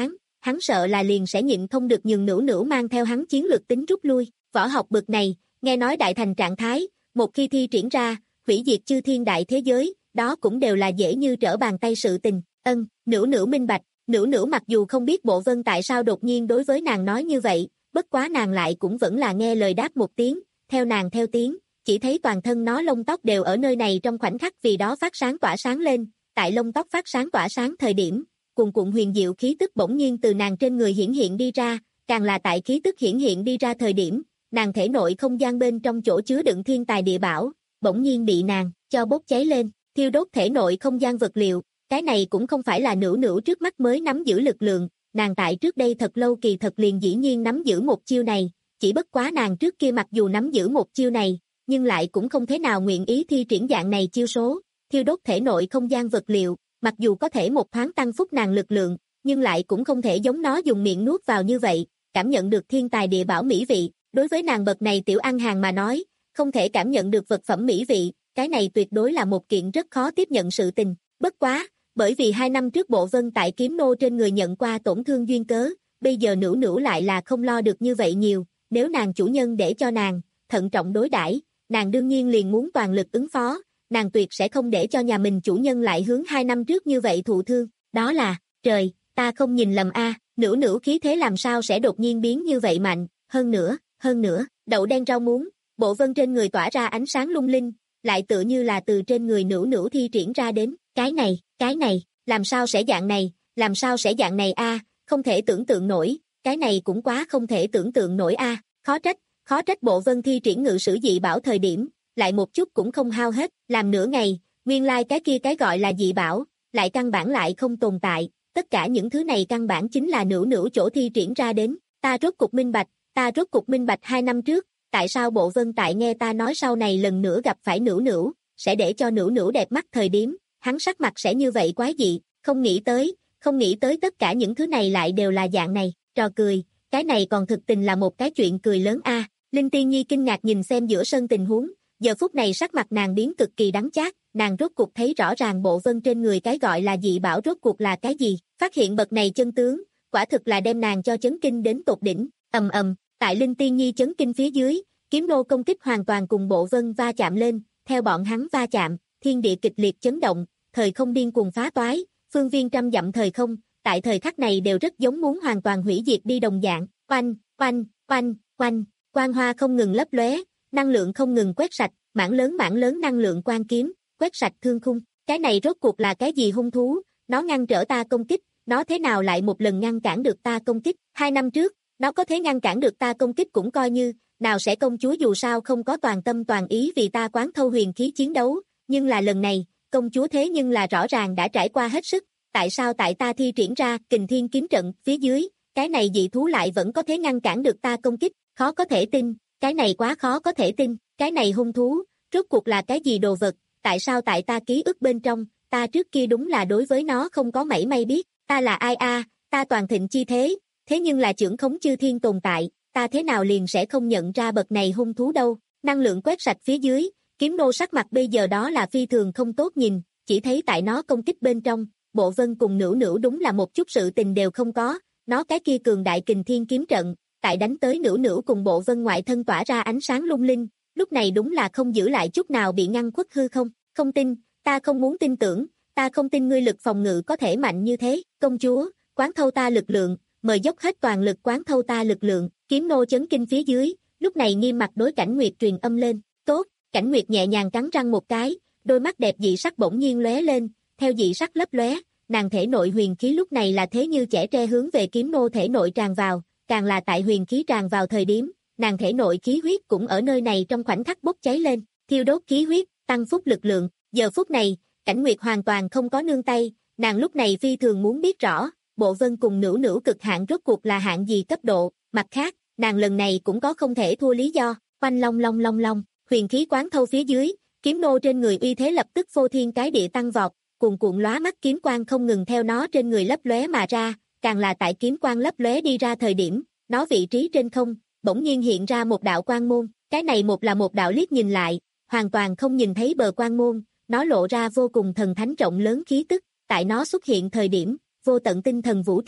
[SPEAKER 2] hắn sợ là liền sẽ nhịn không được nhường Nữu Nữu mang theo hắn chiến lược tính rút lui. Võ học bực này, nghe nói đại thành trạng thái, một khi thi triển ra, hủy diệt chư thiên đại thế giới, đó cũng đều là dễ như trở bàn tay sự tình. Ân, Nữu Nữu minh bạch, Nữu Nữu mặc dù không biết Bộ Vân tại sao đột nhiên đối với nàng nói như vậy, bất quá nàng lại cũng vẫn là nghe lời đáp một tiếng, theo nàng theo tiếng, chỉ thấy toàn thân nó lông tóc đều ở nơi này trong khoảnh khắc vì đó phát sáng tỏa sáng lên, tại lông tóc phát sáng tỏa sáng thời điểm, cuồn cuộn huyền diệu khí tức bỗng nhiên từ nàng trên người hiển hiện đi ra, càng là tại khí tức hiển hiện đi ra thời điểm, nàng thể nội không gian bên trong chỗ chứa đựng thiên tài địa bảo, bỗng nhiên bị nàng cho bốc cháy lên, thiêu đốt thể nội không gian vật liệu, cái này cũng không phải là Nữu Nữu trước mắt mới nắm giữ lực lượng, nàng tại trước đây thật lâu kỳ thật liền dĩ nhiên nắm giữ một chiêu này, chỉ bất quá nàng trước kia mặc dù nắm giữ một chiêu này, nhưng lại cũng không thế nào nguyện ý thi triển dạng này chiêu số, thiêu đốt thể nội không gian vật liệu, mặc dù có thể một thoáng tăng phúc nàng lực lượng, nhưng lại cũng không thể giống nó dùng miệng nuốt vào như vậy, cảm nhận được thiên tài địa bảo mỹ vị, đối với nàng bậc này tiểu ăn hàng mà nói, không thể cảm nhận được vật phẩm mỹ vị, cái này tuyệt đối là một kiện rất khó tiếp nhận sự tình, bất quá, bởi vì hai năm trước Bộ Vân tại kiếm nô trên người nhận qua tổn thương duyên cớ, bây giờ Nữu Nữu lại là không lo được như vậy nhiều, nếu nàng chủ nhân để cho nàng thận trọng đối đãi, nàng đương nhiên liền muốn toàn lực ứng phó, nàng tuyệt sẽ không để cho nhà mình chủ nhân lại hướng hai năm trước như vậy thụ thương, đó là, trời, ta không nhìn lầm a, à, Nữu Nữu khí thế làm sao sẽ đột nhiên biến như vậy mạnh, hơn nữa, hơn nữa, đậu đen rau muống, Bộ Vân trên người tỏa ra ánh sáng lung linh, lại tựa như là từ trên người Nữu Nữu thi triển ra đến, cái này, cái này, làm sao sẽ dạng này, làm sao sẽ dạng này a, à, không thể tưởng tượng nổi, cái này cũng quá không thể tưởng tượng nổi a, à, khó trách, khó trách Bộ Vân thi triển ngự sử dị bảo thời điểm, lại một chút cũng không hao hết, làm nửa ngày, nguyên lai like cái kia cái gọi là dị bảo, lại căn bản lại không tồn tại, tất cả những thứ này căn bản chính là Nữu Nữu chỗ thi triển ra đến, ta rốt cục minh bạch, ta rốt cục minh bạch hai năm trước, tại sao Bộ Vân tại nghe ta nói sau này lần nữa gặp phải Nữu Nữu, sẽ để cho Nữu Nữu đẹp mắt thời điểm, hắn sắc mặt sẽ như vậy quái dị, không nghĩ tới, không nghĩ tới tất cả những thứ này lại đều là dạng này, trò cười, cái này còn thực tình là một cái chuyện cười lớn a. À. Linh Tiên Nhi kinh ngạc nhìn xem giữa sân tình huống, giờ phút này sắc mặt nàng biến cực kỳ đắng chát, nàng rốt cuộc thấy rõ ràng Bộ Vân trên người cái gọi là dị bảo rốt cuộc là cái gì, phát hiện bậc này chân tướng, quả thực là đem nàng cho chấn kinh đến tột đỉnh, ầm ầm, tại Linh Tiên Nhi chấn kinh phía dưới, kiếm nô công kích hoàn toàn cùng Bộ Vân va chạm lên, theo bọn hắn va chạm, thiên địa kịch liệt chấn động, thời không điên cuồng phá toái, phương viên trăm dặm thời không, tại thời khắc này đều rất giống muốn hoàn toàn hủy diệt đi đồng dạng, oanh, oanh, oanh, oanh, quang hoa không ngừng lấp lóe, năng lượng không ngừng quét sạch, mảng lớn mảng lớn năng lượng quang kiếm, quét sạch thương khung, cái này rốt cuộc là cái gì hung thú, nó ngăn trở ta công kích, nó thế nào lại một lần ngăn cản được ta công kích, hai năm trước, nó có thể ngăn cản được ta công kích cũng coi như, nào sẽ công chúa dù sao không có toàn tâm toàn ý vì ta quán thâu huyền khí chiến đấu, nhưng là lần này, công chúa thế nhưng là rõ ràng đã trải qua hết sức, tại sao tại ta thi triển ra kình thiên kiếm trận phía dưới, cái này dị thú lại vẫn có thể ngăn cản được ta công kích, khó có thể tin, cái này quá khó có thể tin, cái này hung thú, rốt cuộc là cái gì đồ vật, tại sao tại ta ký ức bên trong, ta trước kia đúng là đối với nó không có mảy may biết, ta là ai a, à, ta toàn thịnh chi thế, thế nhưng là trưởng khống chư thiên tồn tại, ta thế nào liền sẽ không nhận ra bậc này hung thú đâu, năng lượng quét sạch phía dưới, kiếm nô sắc mặt bây giờ đó là phi thường không tốt nhìn, chỉ thấy tại nó công kích bên trong, Bộ Vân cùng Nữu Nữu đúng là một chút sự tình đều không có, nó cái kia cường đại kình thiên kiếm trận, tại đánh tới Nữu Nữu cùng Bộ Vân ngoại thân tỏa ra ánh sáng lung linh, lúc này đúng là không giữ lại chút nào bị ngăn khuất hư không, không tin, ta không muốn tin tưởng, ta không tin ngươi lực phòng ngự có thể mạnh như thế, công chúa, quán thâu ta lực lượng, mời dốc hết toàn lực quán thâu ta lực lượng, kiếm nô chấn kinh phía dưới, lúc này nghiêm mặt đối Cảnh Nguyệt truyền âm lên, tốt, Cảnh Nguyệt nhẹ nhàng cắn răng một cái, đôi mắt đẹp dị sắc bỗng nhiên lóe lên, theo dị sắc lấp lóe, nàng thể nội huyền khí lúc này là thế như chẻ tre hướng về kiếm nô thể nội tràn vào, càng là tại huyền khí tràn vào thời điểm, nàng thể nội khí huyết cũng ở nơi này trong khoảnh khắc bốc cháy lên, thiêu đốt khí huyết, tăng phúc lực lượng, giờ phút này, Cảnh Nguyệt hoàn toàn không có nương tay, nàng lúc này phi thường muốn biết rõ, Bộ Vân cùng Nữu Nữu cực hạn rốt cuộc là hạng gì cấp độ, mặt khác, nàng lần này cũng có không thể thua lý do, oanh long long long long, huyền khí quán thâu phía dưới, kiếm nô trên người uy thế lập tức phô thiên cái địa tăng vọt, cuồn cuộn lóa mắt kiếm quang không ngừng theo nó trên người lấp lóe mà ra, càng là tại kiếm quang lấp lóe đi ra thời điểm, nó vị trí trên không, bỗng nhiên hiện ra một đạo quang môn, cái này một là một đạo liếc nhìn lại, hoàn toàn không nhìn thấy bờ quang môn, nó lộ ra vô cùng thần thánh rộng lớn khí tức, tại nó xuất hiện thời điểm, vô tận tinh thần vũ trụ,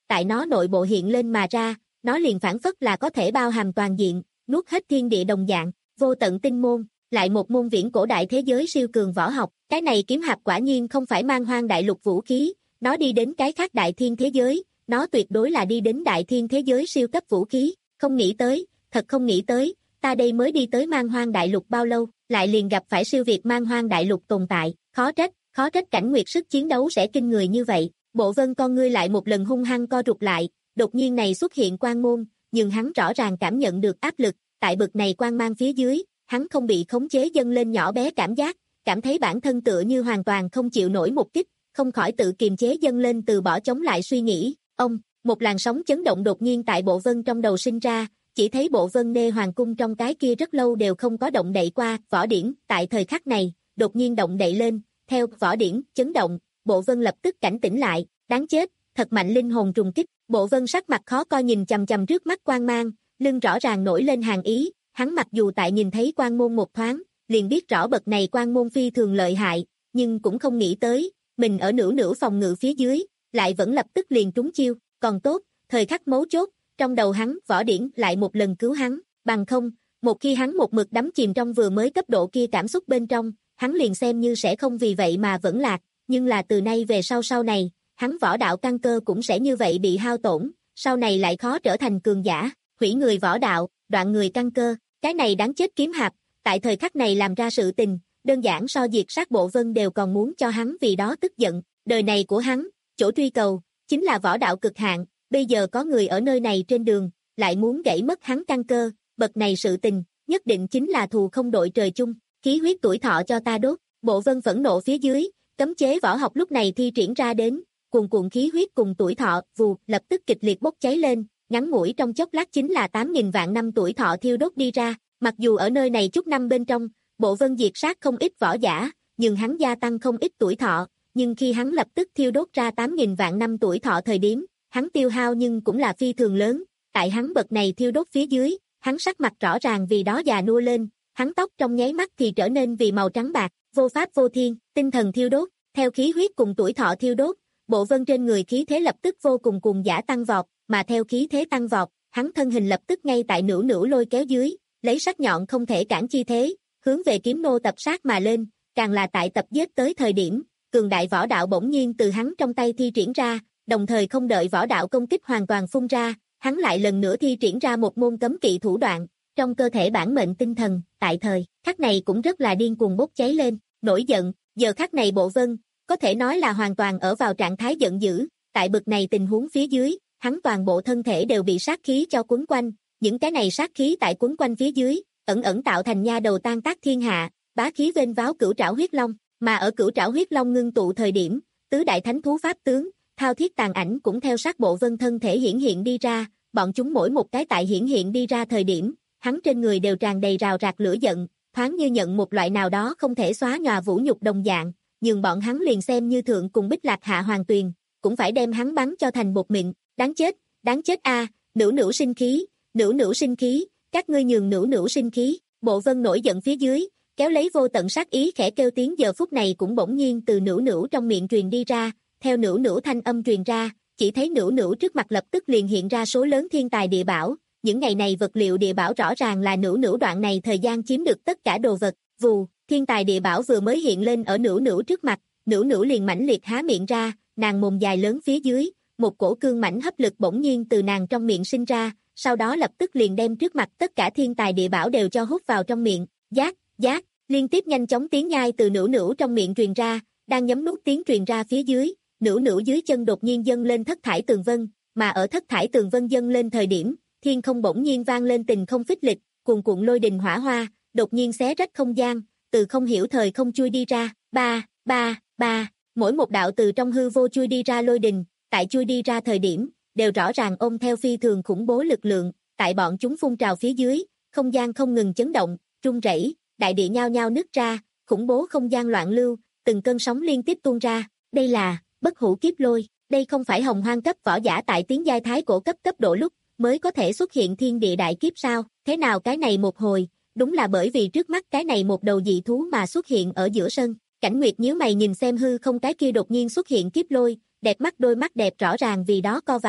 [SPEAKER 2] tại nó nội bộ hiện lên mà ra, nó liền phản phất là có thể bao hàm toàn diện, nuốt hết thiên địa đồng dạng, vô tận tinh môn, lại một môn viễn cổ đại thế giới siêu cường võ học, cái này kiếm hạp quả nhiên không phải Man Hoang đại lục vũ khí, nó đi đến cái khác đại thiên thế giới, nó tuyệt đối là đi đến đại thiên thế giới siêu cấp vũ khí, không nghĩ tới, thật không nghĩ tới, ta đây mới đi tới Man Hoang đại lục bao lâu, lại liền gặp phải siêu việt Man Hoang đại lục tồn tại, khó trách, khó trách Cảnh Nguyệt sức chiến đấu sẽ kinh người như vậy. Bộ Vân con ngươi lại một lần hung hăng co rụt lại, đột nhiên này xuất hiện quang môn, nhưng hắn rõ ràng cảm nhận được áp lực, tại bực này quang mang phía dưới, hắn không bị khống chế dâng lên nhỏ bé cảm giác, cảm thấy bản thân tựa như hoàn toàn không chịu nổi một kích, không khỏi tự kiềm chế dâng lên từ bỏ chống lại suy nghĩ. Ông, một làn sóng chấn động đột nhiên tại Bộ Vân trong đầu sinh ra, chỉ thấy Bộ Vân nê hoàng cung trong cái kia rất lâu đều không có động đậy qua, võ điển, tại thời khắc này, đột nhiên động đậy lên, theo võ điển chấn động, Bộ Vân lập tức cảnh tỉnh lại, đáng chết, thật mạnh linh hồn trùng kích, Bộ Vân sắc mặt khó coi nhìn chằm chằm trước mắt quang mang, lưng rõ ràng nổi lên hàn ý, hắn mặc dù tại nhìn thấy quang môn một thoáng, liền biết rõ bậc này quang môn phi thường lợi hại, nhưng cũng không nghĩ tới, mình ở nửa nửa phòng ngự phía dưới, lại vẫn lập tức liền trúng chiêu, còn tốt, thời khắc mấu chốt, trong đầu hắn, võ điển lại một lần cứu hắn, bằng không, một khi hắn một mực đắm chìm trong vừa mới cấp độ kia cảm xúc bên trong, hắn liền xem như sẽ không vì vậy mà vẫn lạc, nhưng là từ nay về sau sau này, hắn võ đạo căn cơ cũng sẽ như vậy bị hao tổn, sau này lại khó trở thành cường giả, hủy người võ đạo, đoạn người căn cơ, cái này đáng chết kiếm hạp, tại thời khắc này làm ra sự tình, đơn giản so diệt sát Bộ Vân đều còn muốn cho hắn vì đó tức giận, đời này của hắn, chỗ truy cầu, chính là võ đạo cực hạn, bây giờ có người ở nơi này trên đường, lại muốn gãy mất hắn căn cơ, bậc này sự tình, nhất định chính là thù không đội trời chung, khí huyết tuổi thọ cho ta đốt, Bộ Vân phẫn nộ phía dưới, cấm chế võ học lúc này thi triển ra đến, cuồn cuộn khí huyết cùng tuổi thọ, vù, lập tức kịch liệt bốc cháy lên, ngắn ngủi trong chốc lát chính là tám nghìn vạn năm tuổi thọ thiêu đốt đi ra, mặc dù ở nơi này chút năm bên trong, Bộ Vân diệt sát không ít võ giả, nhưng hắn gia tăng không ít tuổi thọ, nhưng khi hắn lập tức thiêu đốt ra tám nghìn vạn năm tuổi thọ thời điểm, hắn tiêu hao nhưng cũng là phi thường lớn, tại hắn bậc này thiêu đốt phía dưới, hắn sắc mặt rõ ràng vì đó già nua lên, hắn tóc trong nháy mắt thì trở nên vì màu trắng bạc, vô pháp vô thiên, tinh thần thiêu đốt, theo khí huyết cùng tuổi thọ thiêu đốt, Bộ Vân trên người khí thế lập tức vô cùng cuồng dã tăng vọt, mà theo khí thế tăng vọt, hắn thân hình lập tức ngay tại nửa nửa lôi kéo dưới, lấy sắc nhọn không thể cản chi thế, hướng về kiếm nô tập sát mà lên, càng là tại tập giết tới thời điểm, cường đại võ đạo bỗng nhiên từ hắn trong tay thi triển ra, đồng thời không đợi võ đạo công kích hoàn toàn phun ra, hắn lại lần nữa thi triển ra một môn cấm kỵ thủ đoạn, trong cơ thể bản mệnh tinh thần, tại thời khắc này cũng rất là điên cuồng bốc cháy lên, nổi giận, giờ khắc này Bộ Vân, có thể nói là hoàn toàn ở vào trạng thái giận dữ, tại bực này tình huống phía dưới, hắn toàn bộ thân thể đều bị sát khí cho quấn quanh, những cái này sát khí tại quấn quanh phía dưới, ẩn ẩn tạo thành nha đầu tan tác thiên hạ, bá khí vênh váo cửu trảo huyết long, mà ở cửu trảo huyết long ngưng tụ thời điểm, tứ đại thánh thú pháp tướng, thao thiết tàn ảnh cũng theo sát Bộ Vân thân thể hiển hiện đi ra, bọn chúng mỗi một cái tại hiển hiện đi ra thời điểm, hắn trên người đều tràn đầy rào rạc lửa giận, thoáng như nhận một loại nào đó không thể xóa nhòa vũ nhục đồng dạng, nhưng bọn hắn liền xem như thượng cùng Bích Lạc Hạ Hoàng Tuyền, cũng phải đem hắn bắn cho thành bột mịn, đáng chết, đáng chết a, à, nữu nữu sinh khí, nữu nữu sinh khí, các ngươi nhường nữu nữu sinh khí, Bộ Vân nổi giận phía dưới, kéo lấy vô tận sát ý khẽ kêu tiếng giờ phút này cũng bỗng nhiên từ nữu nữu trong miệng truyền đi ra, theo nữu nữu thanh âm truyền ra, chỉ thấy nữu nữu trước mặt lập tức liền hiện ra số lớn thiên tài địa bảo, những ngày này vật liệu địa bảo rõ ràng là nữu nữu đoạn này thời gian chiếm được tất cả đồ vật, vù, thiên tài địa bảo vừa mới hiện lên ở nữu nữu trước mặt, nữu nữu liền mãnh liệt há miệng ra, nàng mồm dài lớn phía dưới, một cổ cương mãnh hấp lực bỗng nhiên từ nàng trong miệng sinh ra, sau đó lập tức liền đem trước mặt tất cả thiên tài địa bảo đều cho hút vào trong miệng, giác, giác, liên tiếp nhanh chóng tiếng nhai từ nữu nữu trong miệng truyền ra, đang nhấm nuốt tiếng truyền ra phía dưới, nữu nữu dưới chân đột nhiên dâng lên thất thải tường vân, mà ở thất thải tường vân dâng lên thời điểm, thiên không bỗng nhiên vang lên tình không phích lịch, cuồn cuộn lôi đình hỏa hoa, đột nhiên xé rách không gian, từ không hiểu thời không chui đi ra, ba, ba, ba, mỗi một đạo từ trong hư vô chui đi ra lôi đình, tại chui đi ra thời điểm, đều rõ ràng ôm theo phi thường khủng bố lực lượng, tại bọn chúng phun trào phía dưới, không gian không ngừng chấn động, rung rẩy, đại địa nhao nhao nứt ra, khủng bố không gian loạn lưu, từng cơn sóng liên tiếp tuôn ra, đây là bất hủ kiếp lôi, đây không phải hồng hoang cấp võ giả tại tiến giai thái cổ cấp cấp độ lúc mới có thể xuất hiện thiên địa đại kiếp sao, thế nào cái này một hồi, đúng là bởi vì trước mắt cái này một đầu dị thú mà xuất hiện ở giữa sân, Cảnh Nguyệt nhíu mày nhìn xem hư không cái kia đột nhiên xuất hiện kiếp lôi, đẹp mắt đôi mắt đẹp rõ ràng vì đó co vào,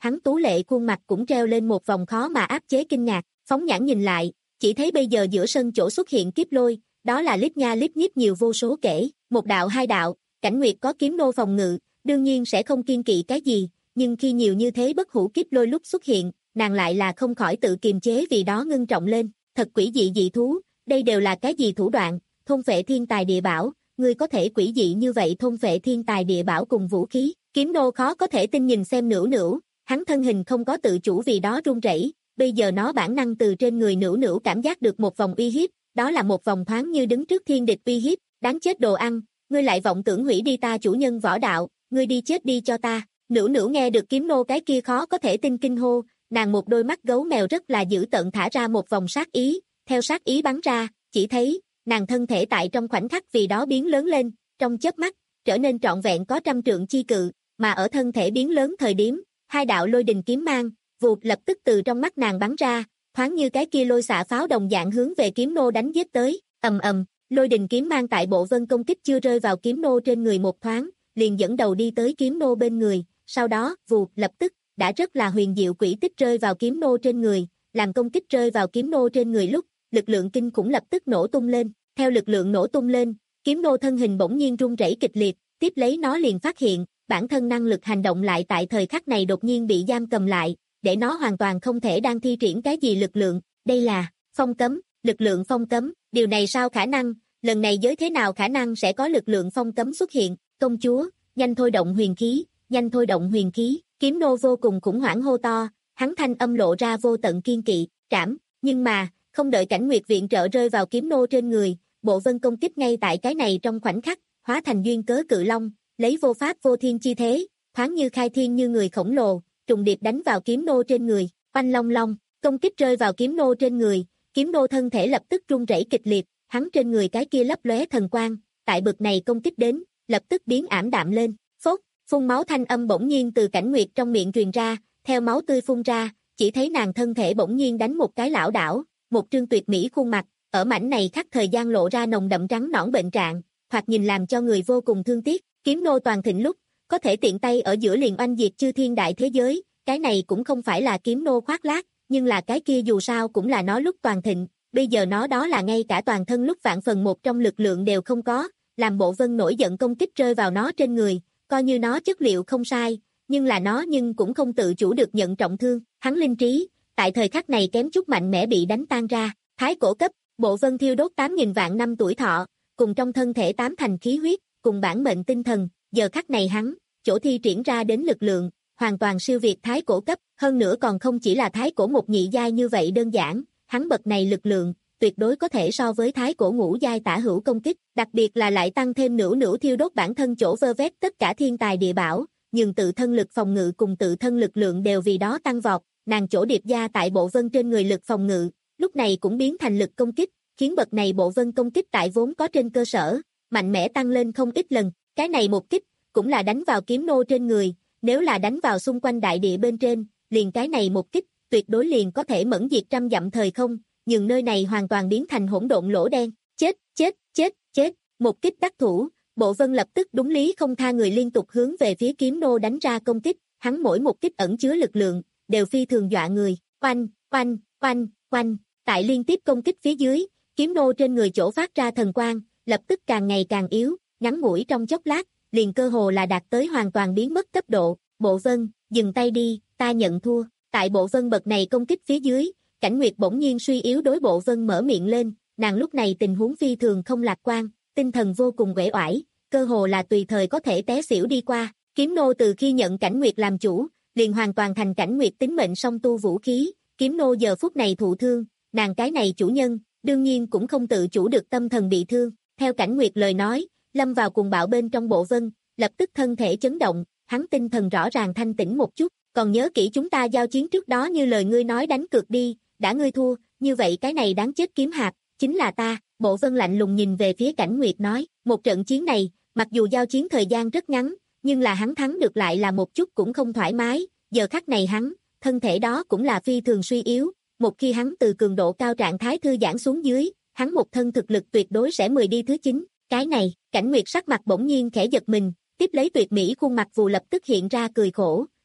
[SPEAKER 2] hắn tú lệ khuôn mặt cũng treo lên một vòng khó mà áp chế kinh ngạc, phóng nhãn nhìn lại, chỉ thấy bây giờ giữa sân chỗ xuất hiện kiếp lôi, đó là lít nha lít nhít nhiều vô số kể, một đạo hai đạo, Cảnh Nguyệt có kiếm nô phòng ngự, đương nhiên sẽ không kiên kỵ cái gì, nhưng khi nhiều như thế bất hủ kiếp lôi lúc xuất hiện, nàng lại là không khỏi tự kiềm chế vì đó ngưng trọng lên, thật quỷ dị dị thú, đây đều là cái gì thủ đoạn, thôn phệ thiên tài địa bảo, ngươi có thể quỷ dị như vậy thôn phệ thiên tài địa bảo cùng vũ khí, kiếm nô khó có thể tin nhìn xem Nữu Nữu, hắn thân hình không có tự chủ vì đó run rẩy, bây giờ nó bản năng từ trên người Nữu Nữu cảm giác được một vòng uy hiếp, đó là một vòng thoáng như đứng trước thiên địch uy hiếp, đáng chết đồ ăn, ngươi lại vọng tưởng hủy đi ta chủ nhân võ đạo, ngươi đi chết đi cho ta. Nữu Nữu nghe được kiếm nô cái kia khó có thể tin kinh hô, nàng một đôi mắt gấu mèo rất là dữ tợn thả ra một vòng sát ý, theo sát ý bắn ra, chỉ thấy, nàng thân thể tại trong khoảnh khắc vì đó biến lớn lên, trong chớp mắt, trở nên trọn vẹn có trăm trượng chi cự, mà ở thân thể biến lớn thời điểm, hai đạo lôi đình kiếm mang, vụt lập tức từ trong mắt nàng bắn ra, thoáng như cái kia lôi xạ pháo đồng dạng hướng về kiếm nô đánh giết tới, ầm ầm, lôi đình kiếm mang tại bộ vân công kích chưa rơi vào kiếm nô trên người một thoáng, liền dẫn đầu đi tới kiếm nô bên người, sau đó, vụt lập tức, đã rất là huyền diệu quỷ tích rơi vào kiếm nô trên người, làm công kích rơi vào kiếm nô trên người lúc, lực lượng kinh khủng lập tức nổ tung lên, theo lực lượng nổ tung lên, kiếm nô thân hình bỗng nhiên rung rẩy kịch liệt, tiếp lấy nó liền phát hiện, bản thân năng lực hành động lại tại thời khắc này đột nhiên bị giam cầm lại, để nó hoàn toàn không thể đang thi triển cái gì lực lượng, đây là phong cấm, lực lượng phong cấm, điều này sao khả năng, lần này giới thế nào khả năng sẽ có lực lượng phong cấm xuất hiện, công chúa, nhanh thôi động huyền khí, nhanh thôi động huyền khí, kiếm nô vô cùng khủng hoảng hô to, hắn thanh âm lộ ra vô tận kiên kỵ, trảm, nhưng mà, không đợi Cảnh Nguyệt viện trợ rơi vào kiếm nô trên người, bộ vân công kích ngay tại cái này trong khoảnh khắc, hóa thành duyên cớ cự long, lấy vô pháp vô thiên chi thế, thoáng như khai thiên như người khổng lồ, trùng điệp đánh vào kiếm nô trên người, oanh long long, công kích rơi vào kiếm nô trên người, kiếm nô thân thể lập tức rung rẩy kịch liệt, hắn trên người cái kia lấp lóe thần quang, tại bực này công kích đến, lập tức biến ảm đạm lên, phốt, phun máu thanh âm bỗng nhiên từ Cảnh Nguyệt trong miệng truyền ra, theo máu tươi phun ra, chỉ thấy nàng thân thể bỗng nhiên đánh một cái lảo đảo, một trương tuyệt mỹ khuôn mặt, ở mảnh này khắc thời gian lộ ra nồng đậm trắng nõn bệnh trạng, hoặc nhìn làm cho người vô cùng thương tiếc, kiếm nô toàn thịnh lúc, có thể tiện tay ở giữa liền oanh diệt chư thiên đại thế giới, cái này cũng không phải là kiếm nô khoác lác, nhưng là cái kia dù sao cũng là nó lúc toàn thịnh, bây giờ nó đó là ngay cả toàn thân lúc vạn phần một trong lực lượng đều không có, làm bộ vân nổi giận công kích rơi vào nó trên người, coi như nó chất liệu không sai, nhưng là nó nhưng cũng không tự chủ được nhận trọng thương, hắn linh trí, tại thời khắc này kém chút mạnh mẽ bị đánh tan ra, thái cổ cấp, bộ vân thiêu đốt tám nghìn vạn năm tuổi thọ, cùng trong thân thể tám thành khí huyết, cùng bản mệnh tinh thần, giờ khắc này hắn, chỗ thi triển ra đến lực lượng, hoàn toàn siêu việt thái cổ cấp, hơn nữa còn không chỉ là thái cổ một nhị giai như vậy đơn giản, hắn bậc này lực lượng, tuyệt đối có thể so với thái cổ ngũ giai tả hữu công kích, đặc biệt là lại tăng thêm Nữu Nữu thiêu đốt bản thân chỗ vơ vét tất cả thiên tài địa bảo, nhưng tự thân lực phòng ngự cùng tự thân lực lượng đều vì đó tăng vọt, nàng chỗ điệp gia tại bộ vân trên người lực phòng ngự, lúc này cũng biến thành lực công kích, khiến bậc này bộ vân công kích tại vốn có trên cơ sở, mạnh mẽ tăng lên không ít lần, cái này một kích, cũng là đánh vào kiếm nô trên người, nếu là đánh vào xung quanh đại địa bên trên, liền cái này một kích, tuyệt đối liền có thể mẫn diệt trăm dặm thời không, nhưng nơi này hoàn toàn biến thành hỗn độn lỗ đen, chết, chết, chết, chết, một kích đắc thủ, bộ vân lập tức đúng lý không tha người liên tục hướng về phía kiếm nô đánh ra công kích, hắn mỗi một kích ẩn chứa lực lượng, đều phi thường dọa người, oanh, oanh, oanh, oanh, tại liên tiếp công kích phía dưới, kiếm nô trên người chỗ phát ra thần quang, lập tức càng ngày càng yếu, ngắn ngủi trong chốc lát, liền cơ hồ là đạt tới hoàn toàn biến mất cấp độ, bộ vân, dừng tay đi, ta nhận thua, tại bộ vân bậc này công kích phía dưới, Cảnh Nguyệt bỗng nhiên suy yếu đối bộ vân mở miệng lên, nàng lúc này tình huống phi thường không lạc quan, tinh thần vô cùng uể oải, cơ hồ là tùy thời có thể té xỉu đi qua, kiếm nô từ khi nhận Cảnh Nguyệt làm chủ, liền hoàn toàn thành Cảnh Nguyệt tính mệnh song tu vũ khí, kiếm nô giờ phút này thụ thương, nàng cái này chủ nhân, đương nhiên cũng không tự chủ được tâm thần bị thương, theo Cảnh Nguyệt lời nói, lâm vào cuồng bạo bên trong bộ vân, lập tức thân thể chấn động, hắn tinh thần rõ ràng thanh tĩnh một chút, còn nhớ kỹ chúng ta giao chiến trước đó như lời ngươi nói đánh cược đi, đã ngươi thua, như vậy cái này đáng chết kiếm hạp, chính là ta, bộ vân lạnh lùng nhìn về phía Cảnh Nguyệt nói, một trận chiến này, mặc dù giao chiến thời gian rất ngắn, nhưng là hắn thắng được lại là một chút cũng không thoải mái, giờ khắc này hắn, thân thể đó cũng là phi thường suy yếu, một khi hắn từ cường độ cao trạng thái thư giãn xuống dưới, hắn một thân thực lực tuyệt đối sẽ mười đi thứ chín, cái này, Cảnh Nguyệt sắc mặt bỗng nhiên khẽ giật mình, tiếp lấy tuyệt mỹ khuôn mặt vù lập tức hiện ra cười khổ,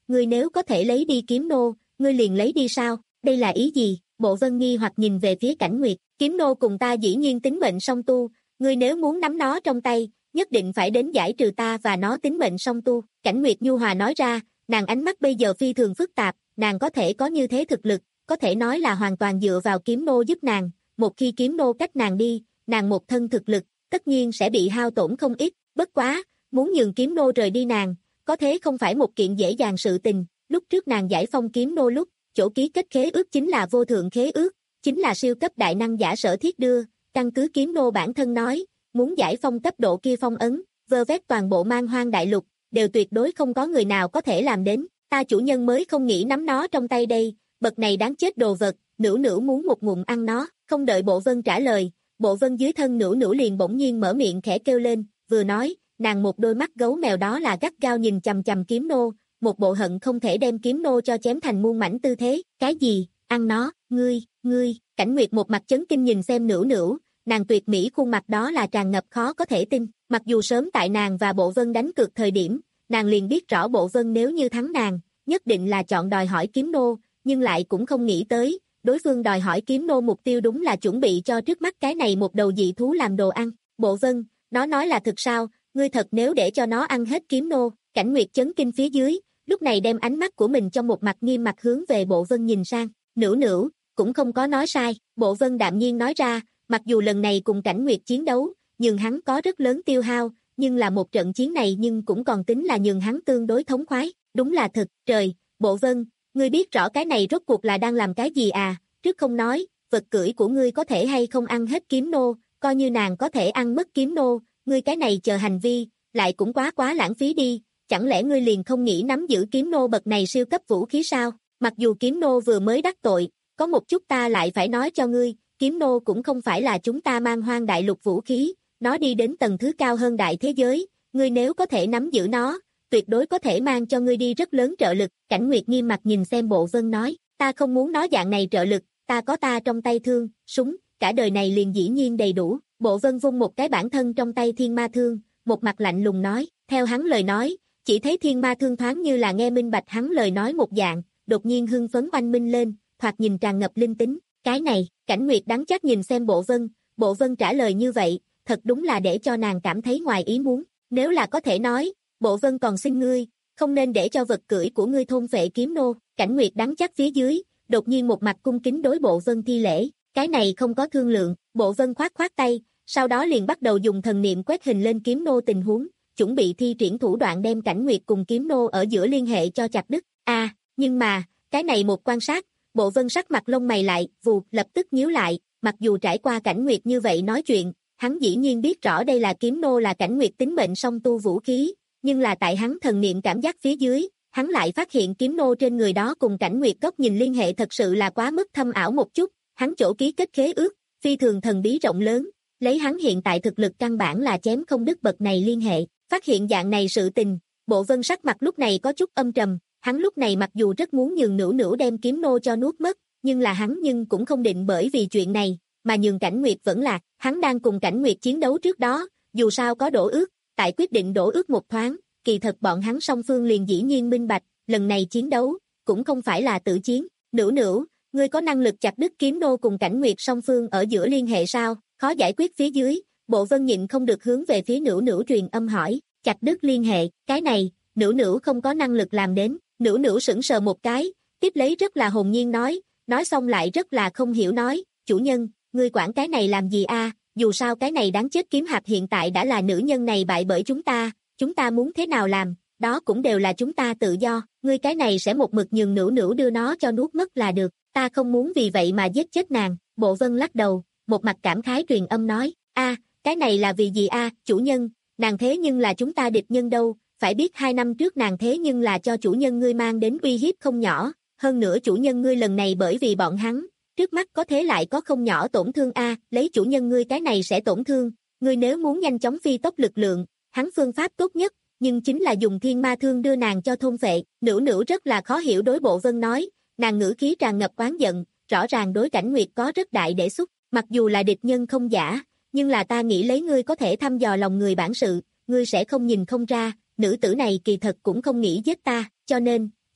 [SPEAKER 2] ngươi nếu có thể lấy đi kiếm nô, ngươi liền lấy đi sao, đây là ý gì? Bộ Vân nghi hoặc nhìn về phía Cảnh Nguyệt, kiếm nô cùng ta dĩ nhiên tính mệnh song tu, ngươi nếu muốn nắm nó trong tay, nhất định phải đến giải trừ ta và nó tính mệnh song tu. Cảnh Nguyệt nhu hòa nói ra, nàng ánh mắt bây giờ phi thường phức tạp, nàng có thể có như thế thực lực, có thể nói là hoàn toàn dựa vào kiếm nô giúp nàng, một khi kiếm nô cách nàng đi, nàng một thân thực lực, tất nhiên sẽ bị hao tổn không ít, bất quá, muốn nhường kiếm nô rời đi nàng, có thế không phải một kiện dễ dàng sự tình, lúc trước nàng giải phong kiếm nô lúc, chỗ ký kết khế ước chính là vô thượng khế ước, chính là siêu cấp đại năng giả Sở Thiết đưa, căn cứ kiếm nô bản thân nói, muốn giải phong cấp độ kia phong ấn, vơ vét toàn bộ Man Hoang đại lục, đều tuyệt đối không có người nào có thể làm đến, ta chủ nhân mới không nghĩ nắm nó trong tay đây, bậc này đáng chết đồ vật, Nữu Nữu muốn một ngụm ăn nó, không đợi Bộ Vân trả lời, Bộ Vân dưới thân Nữu Nữu liền bỗng nhiên mở miệng khẽ kêu lên, vừa nói, nàng một đôi mắt gấu mèo đó là gắt gao nhìn chằm chằm kiếm nô, một bộ hận không thể đem kiếm nô cho chém thành muôn mảnh tư thế, cái gì, ăn nó, ngươi, ngươi, Cảnh Nguyệt một mặt chấn kinh nhìn xem Nữu Nữu, nàng tuyệt mỹ khuôn mặt đó là tràn ngập khó có thể tin, mặc dù sớm tại nàng và Bộ Vân đánh cược thời điểm, nàng liền biết rõ Bộ Vân nếu như thắng nàng, nhất định là chọn đòi hỏi kiếm nô, nhưng lại cũng không nghĩ tới, đối phương đòi hỏi kiếm nô mục tiêu đúng là chuẩn bị cho trước mắt cái này một đầu dị thú làm đồ ăn. Bộ Vân, nó nói là thực sao, ngươi thật nếu để cho nó ăn hết kiếm nô? Cảnh Nguyệt chấn kinh phía dưới, lúc này đem ánh mắt của mình trong một mặt nghiêm mặt hướng về Bộ Vân nhìn sang, Nữu Nữu, cũng không có nói sai, Bộ Vân đạm nhiên nói ra, mặc dù lần này cùng Cảnh Nguyệt chiến đấu, nhưng hắn có rất lớn tiêu hao, nhưng là một trận chiến này nhưng cũng còn tính là nhường hắn tương đối thống khoái, đúng là thật, trời, Bộ Vân, ngươi biết rõ cái này rốt cuộc là đang làm cái gì à, trước không nói, vật cưỡi của ngươi có thể hay không ăn hết kiếm nô, coi như nàng có thể ăn mất kiếm nô, ngươi cái này chờ hành vi, lại cũng quá quá lãng phí đi, chẳng lẽ ngươi liền không nghĩ nắm giữ kiếm nô bậc này siêu cấp vũ khí sao, mặc dù kiếm nô vừa mới đắc tội, có một chút ta lại phải nói cho ngươi, kiếm nô cũng không phải là chúng ta Man Hoang đại lục vũ khí, nó đi đến tầng thứ cao hơn đại thế giới, ngươi nếu có thể nắm giữ nó, tuyệt đối có thể mang cho ngươi đi rất lớn trợ lực. Cảnh Nguyệt nghiêm mặt nhìn xem Bộ Vân nói, ta không muốn nó dạng này trợ lực, ta có ta trong tay thương, súng, cả đời này liền dĩ nhiên đầy đủ. Bộ Vân vung một cái bản thân trong tay thiên ma thương, một mặt lạnh lùng nói, theo hắn lời nói, chỉ thấy thiên ma thương thoáng như là nghe minh bạch hắn lời nói một dạng, đột nhiên hưng phấn oanh minh lên, thoạt nhìn tràn ngập linh tính, cái này, Cảnh Nguyệt đắng chắc nhìn xem Bộ Vân, Bộ Vân trả lời như vậy, thật đúng là để cho nàng cảm thấy ngoài ý muốn, nếu là có thể nói, Bộ Vân còn xin ngươi, không nên để cho vật cưỡi của ngươi thôn phệ kiếm nô. Cảnh Nguyệt đắng chắc phía dưới, đột nhiên một mặt cung kính đối Bộ Vân thi lễ, cái này không có thương lượng. Bộ Vân khoát khoát tay, sau đó liền bắt đầu dùng thần niệm quét hình lên kiếm nô tình huống, chuẩn bị thi triển thủ đoạn đem Cảnh Nguyệt cùng kiếm nô ở giữa liên hệ cho chặt đứt. A, à, nhưng mà, cái này một quan sát, Bộ Vân sắc mặt lông mày lại, vù, lập tức nhíu lại, mặc dù trải qua Cảnh Nguyệt như vậy nói chuyện, hắn dĩ nhiên biết rõ đây là kiếm nô là Cảnh Nguyệt tính mệnh song tu vũ khí, nhưng là tại hắn thần niệm cảm giác phía dưới, hắn lại phát hiện kiếm nô trên người đó cùng Cảnh Nguyệt góc nhìn liên hệ thật sự là quá mức thâm ảo một chút, hắn chỗ ký kết khế ước, phi thường thần bí rộng lớn, lấy hắn hiện tại thực lực căn bản là chém không đứt bậc này liên hệ, phát hiện dạng này sự tình, Bộ Vân sắc mặt lúc này có chút âm trầm, hắn lúc này mặc dù rất muốn nhường Nữu Nữu đem kiếm nô cho nuốt mất, nhưng là hắn nhưng cũng không định bởi vì chuyện này, mà nhường Cảnh Nguyệt vẫn lạc, hắn đang cùng Cảnh Nguyệt chiến đấu trước đó, dù sao có đổ ước, tại quyết định đổ ước một thoáng, kỳ thật bọn hắn song phương liền dĩ nhiên minh bạch, lần này chiến đấu, cũng không phải là tự chiến. Nữu Nữu, ngươi có năng lực chặt đứt kiếm nô cùng Cảnh Nguyệt song phương ở giữa liên hệ sao? Khó giải quyết phía dưới, Bộ Vân nhịn không được hướng về phía Nữu Nữu truyền âm hỏi, chặt đứt liên hệ, cái này, Nữu Nữu không có năng lực làm đến. Nữu Nữu sững sờ một cái, tiếp lấy rất là hồn nhiên nói, nói xong lại rất là không hiểu nói, chủ nhân, ngươi quản cái này làm gì a? Dù sao cái này đáng chết kiếm hạp hiện tại đã là nữ nhân này bại bởi chúng ta, chúng ta muốn thế nào làm, đó cũng đều là chúng ta tự do, ngươi cái này sẽ một mực nhường Nữu Nữu đưa nó cho nuốt mất là được, ta không muốn vì vậy mà giết chết nàng. Bộ Vân lắc đầu, một mặt cảm khái truyền âm nói, a, cái này là vì gì a, chủ nhân, nàng thế nhưng là chúng ta địch nhân đâu, phải biết hai năm trước nàng thế nhưng là cho chủ nhân ngươi mang đến uy hiếp không nhỏ, hơn nữa chủ nhân ngươi lần này bởi vì bọn hắn, trước mắt có thế lại có không nhỏ tổn thương a, lấy chủ nhân ngươi cái này sẽ tổn thương, ngươi nếu muốn nhanh chóng phi tốc lực lượng, hắn phương pháp tốt nhất, nhưng chính là dùng thiên ma thương đưa nàng cho thôn phệ. Nữu Nữu rất là khó hiểu đối Bộ Vân nói, nàng ngữ khí tràn ngập oán giận, rõ ràng đối Cảnh Nguyệt có rất đại để xúc, mặc dù là địch nhân không giả, nhưng là ta nghĩ lấy ngươi có thể thăm dò lòng người bản sự, ngươi sẽ không nhìn không ra, nữ tử này kỳ thật cũng không nghĩ giết ta, cho nên,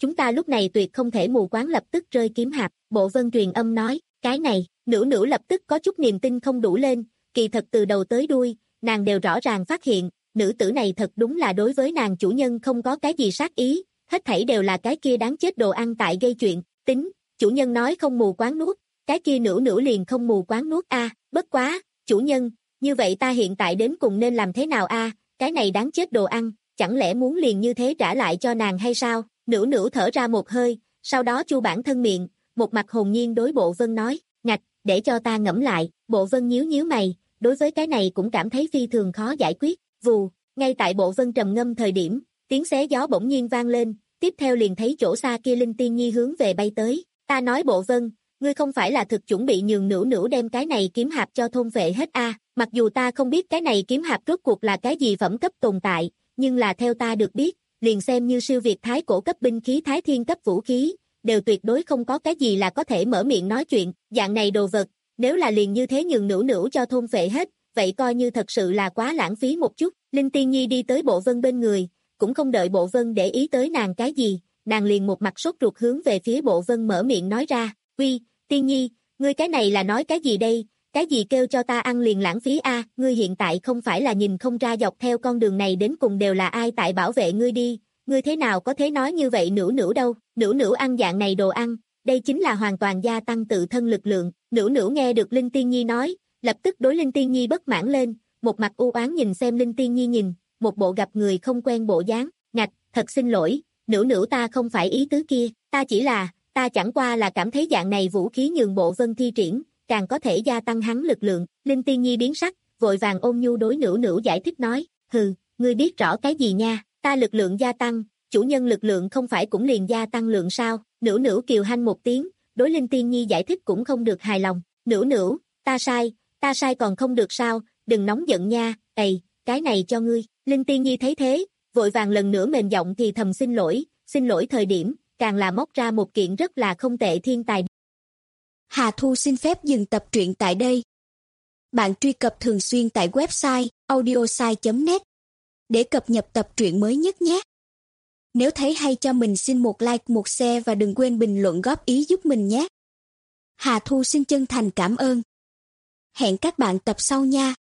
[SPEAKER 2] chúng ta lúc này tuyệt không thể mù quáng lập tức rơi kiếm hạp. Bộ Vân truyền âm nói, cái này, Nữu Nữu lập tức có chút niềm tin không đủ lên, kỳ thật từ đầu tới đuôi, nàng đều rõ ràng phát hiện, nữ tử này thật đúng là đối với nàng chủ nhân không có cái gì sát ý, hết thảy đều là cái kia đáng chết đồ ăn tại gây chuyện, tính, chủ nhân nói không mù quáng nuốt, cái kia Nữu Nữu liền không mù quáng nuốt a, bất quá, chủ nhân, như vậy ta hiện tại đến cùng nên làm thế nào a, cái này đáng chết đồ ăn, chẳng lẽ muốn liền như thế trả lại cho nàng hay sao? Nữu Nữu thở ra một hơi, sau đó chu bản thân miệng, một mặt hồn nhiên đối Bộ Vân nói, ngạch, để cho ta ngẫm lại. Bộ Vân nhíu nhíu mày, đối với cái này cũng cảm thấy phi thường khó giải quyết. Vù, ngay tại Bộ Vân trầm ngâm thời điểm, tiếng xé gió bỗng nhiên vang lên, tiếp theo liền thấy chỗ xa kia Linh Tiên Nhi hướng về bay tới. Ta nói Bộ Vân, ngươi không phải là thực chuẩn bị nhường Nữu Nữu đem cái này kiếm hạp cho thôn phệ hết a? À, mặc dù ta không biết cái này kiếm hạp rốt cuộc là cái gì phẩm cấp tồn tại, nhưng là theo ta được biết, liền xem như siêu việt thái cổ cấp binh khí thái thiên cấp vũ khí, đều tuyệt đối không có cái gì là có thể mở miệng nói chuyện, dạng này đồ vật, nếu là liền như thế nhường Nữu Nữu cho thôn phệ hết, vậy coi như thật sự là quá lãng phí một chút. Linh Tiên Nhi đi tới Bộ Vân bên người, cũng không đợi Bộ Vân để ý tới nàng cái gì, nàng liền một mặt sốt ruột hướng về phía Bộ Vân mở miệng nói ra, uy, Tiên Nhi, ngươi cái này là nói cái gì đây, cái gì kêu cho ta ăn liền lãng phí a, ngươi hiện tại không phải là nhìn không ra dọc theo con đường này đến cùng đều là ai tại bảo vệ ngươi đi, ngươi thế nào có thể nói như vậy Nữu Nữu đâu, Nữu Nữu ăn dạng này đồ ăn, đây chính là hoàn toàn gia tăng tự thân lực lượng. Nữu Nữu nghe được Linh Tiên Nhi nói, lập tức đối Linh Tiên Nhi bất mãn lên, một mặt u oán nhìn xem Linh Tiên Nhi nhìn, một bộ gặp người không quen bộ dáng, ngạch, thật xin lỗi, Nữu Nữu ta không phải ý tứ kia, ta chỉ là, ta chẳng qua là cảm thấy dạng này vũ khí nhường Bộ Vân thi triển, càng có thể gia tăng hắn lực lượng. Linh Tiên Nhi biến sắc, vội vàng ôn nhu đối Nữu Nữu giải thích nói, hừ, ngươi biết rõ cái gì nha, ta lực lượng gia tăng, chủ nhân lực lượng không phải cũng liền gia tăng lượng sao? Nữu Nữu kiều hanh một tiếng, đối Linh Tiên Nhi giải thích cũng không được hài lòng, Nữu Nữu, ta sai, ta sai còn không được sao, đừng nóng giận nha, ầy, cái này cho ngươi. Linh Tiên Nhi thấy thế, vội vàng lần nữa mềm giọng thì thầm xin lỗi, xin lỗi thời điểm, càng là móc ra một kiện rất là không tệ thiên tài.
[SPEAKER 3] Hà Thu xin phép dừng tập truyện tại đây. Bạn truy cập thường xuyên tại website audiosai chấm net để cập nhật tập truyện mới nhất nhé. Nếu thấy hay cho mình xin một like, một share và đừng quên bình luận góp ý giúp mình nhé. Hà Thu xin chân thành cảm ơn. Hẹn các bạn tập sau nha.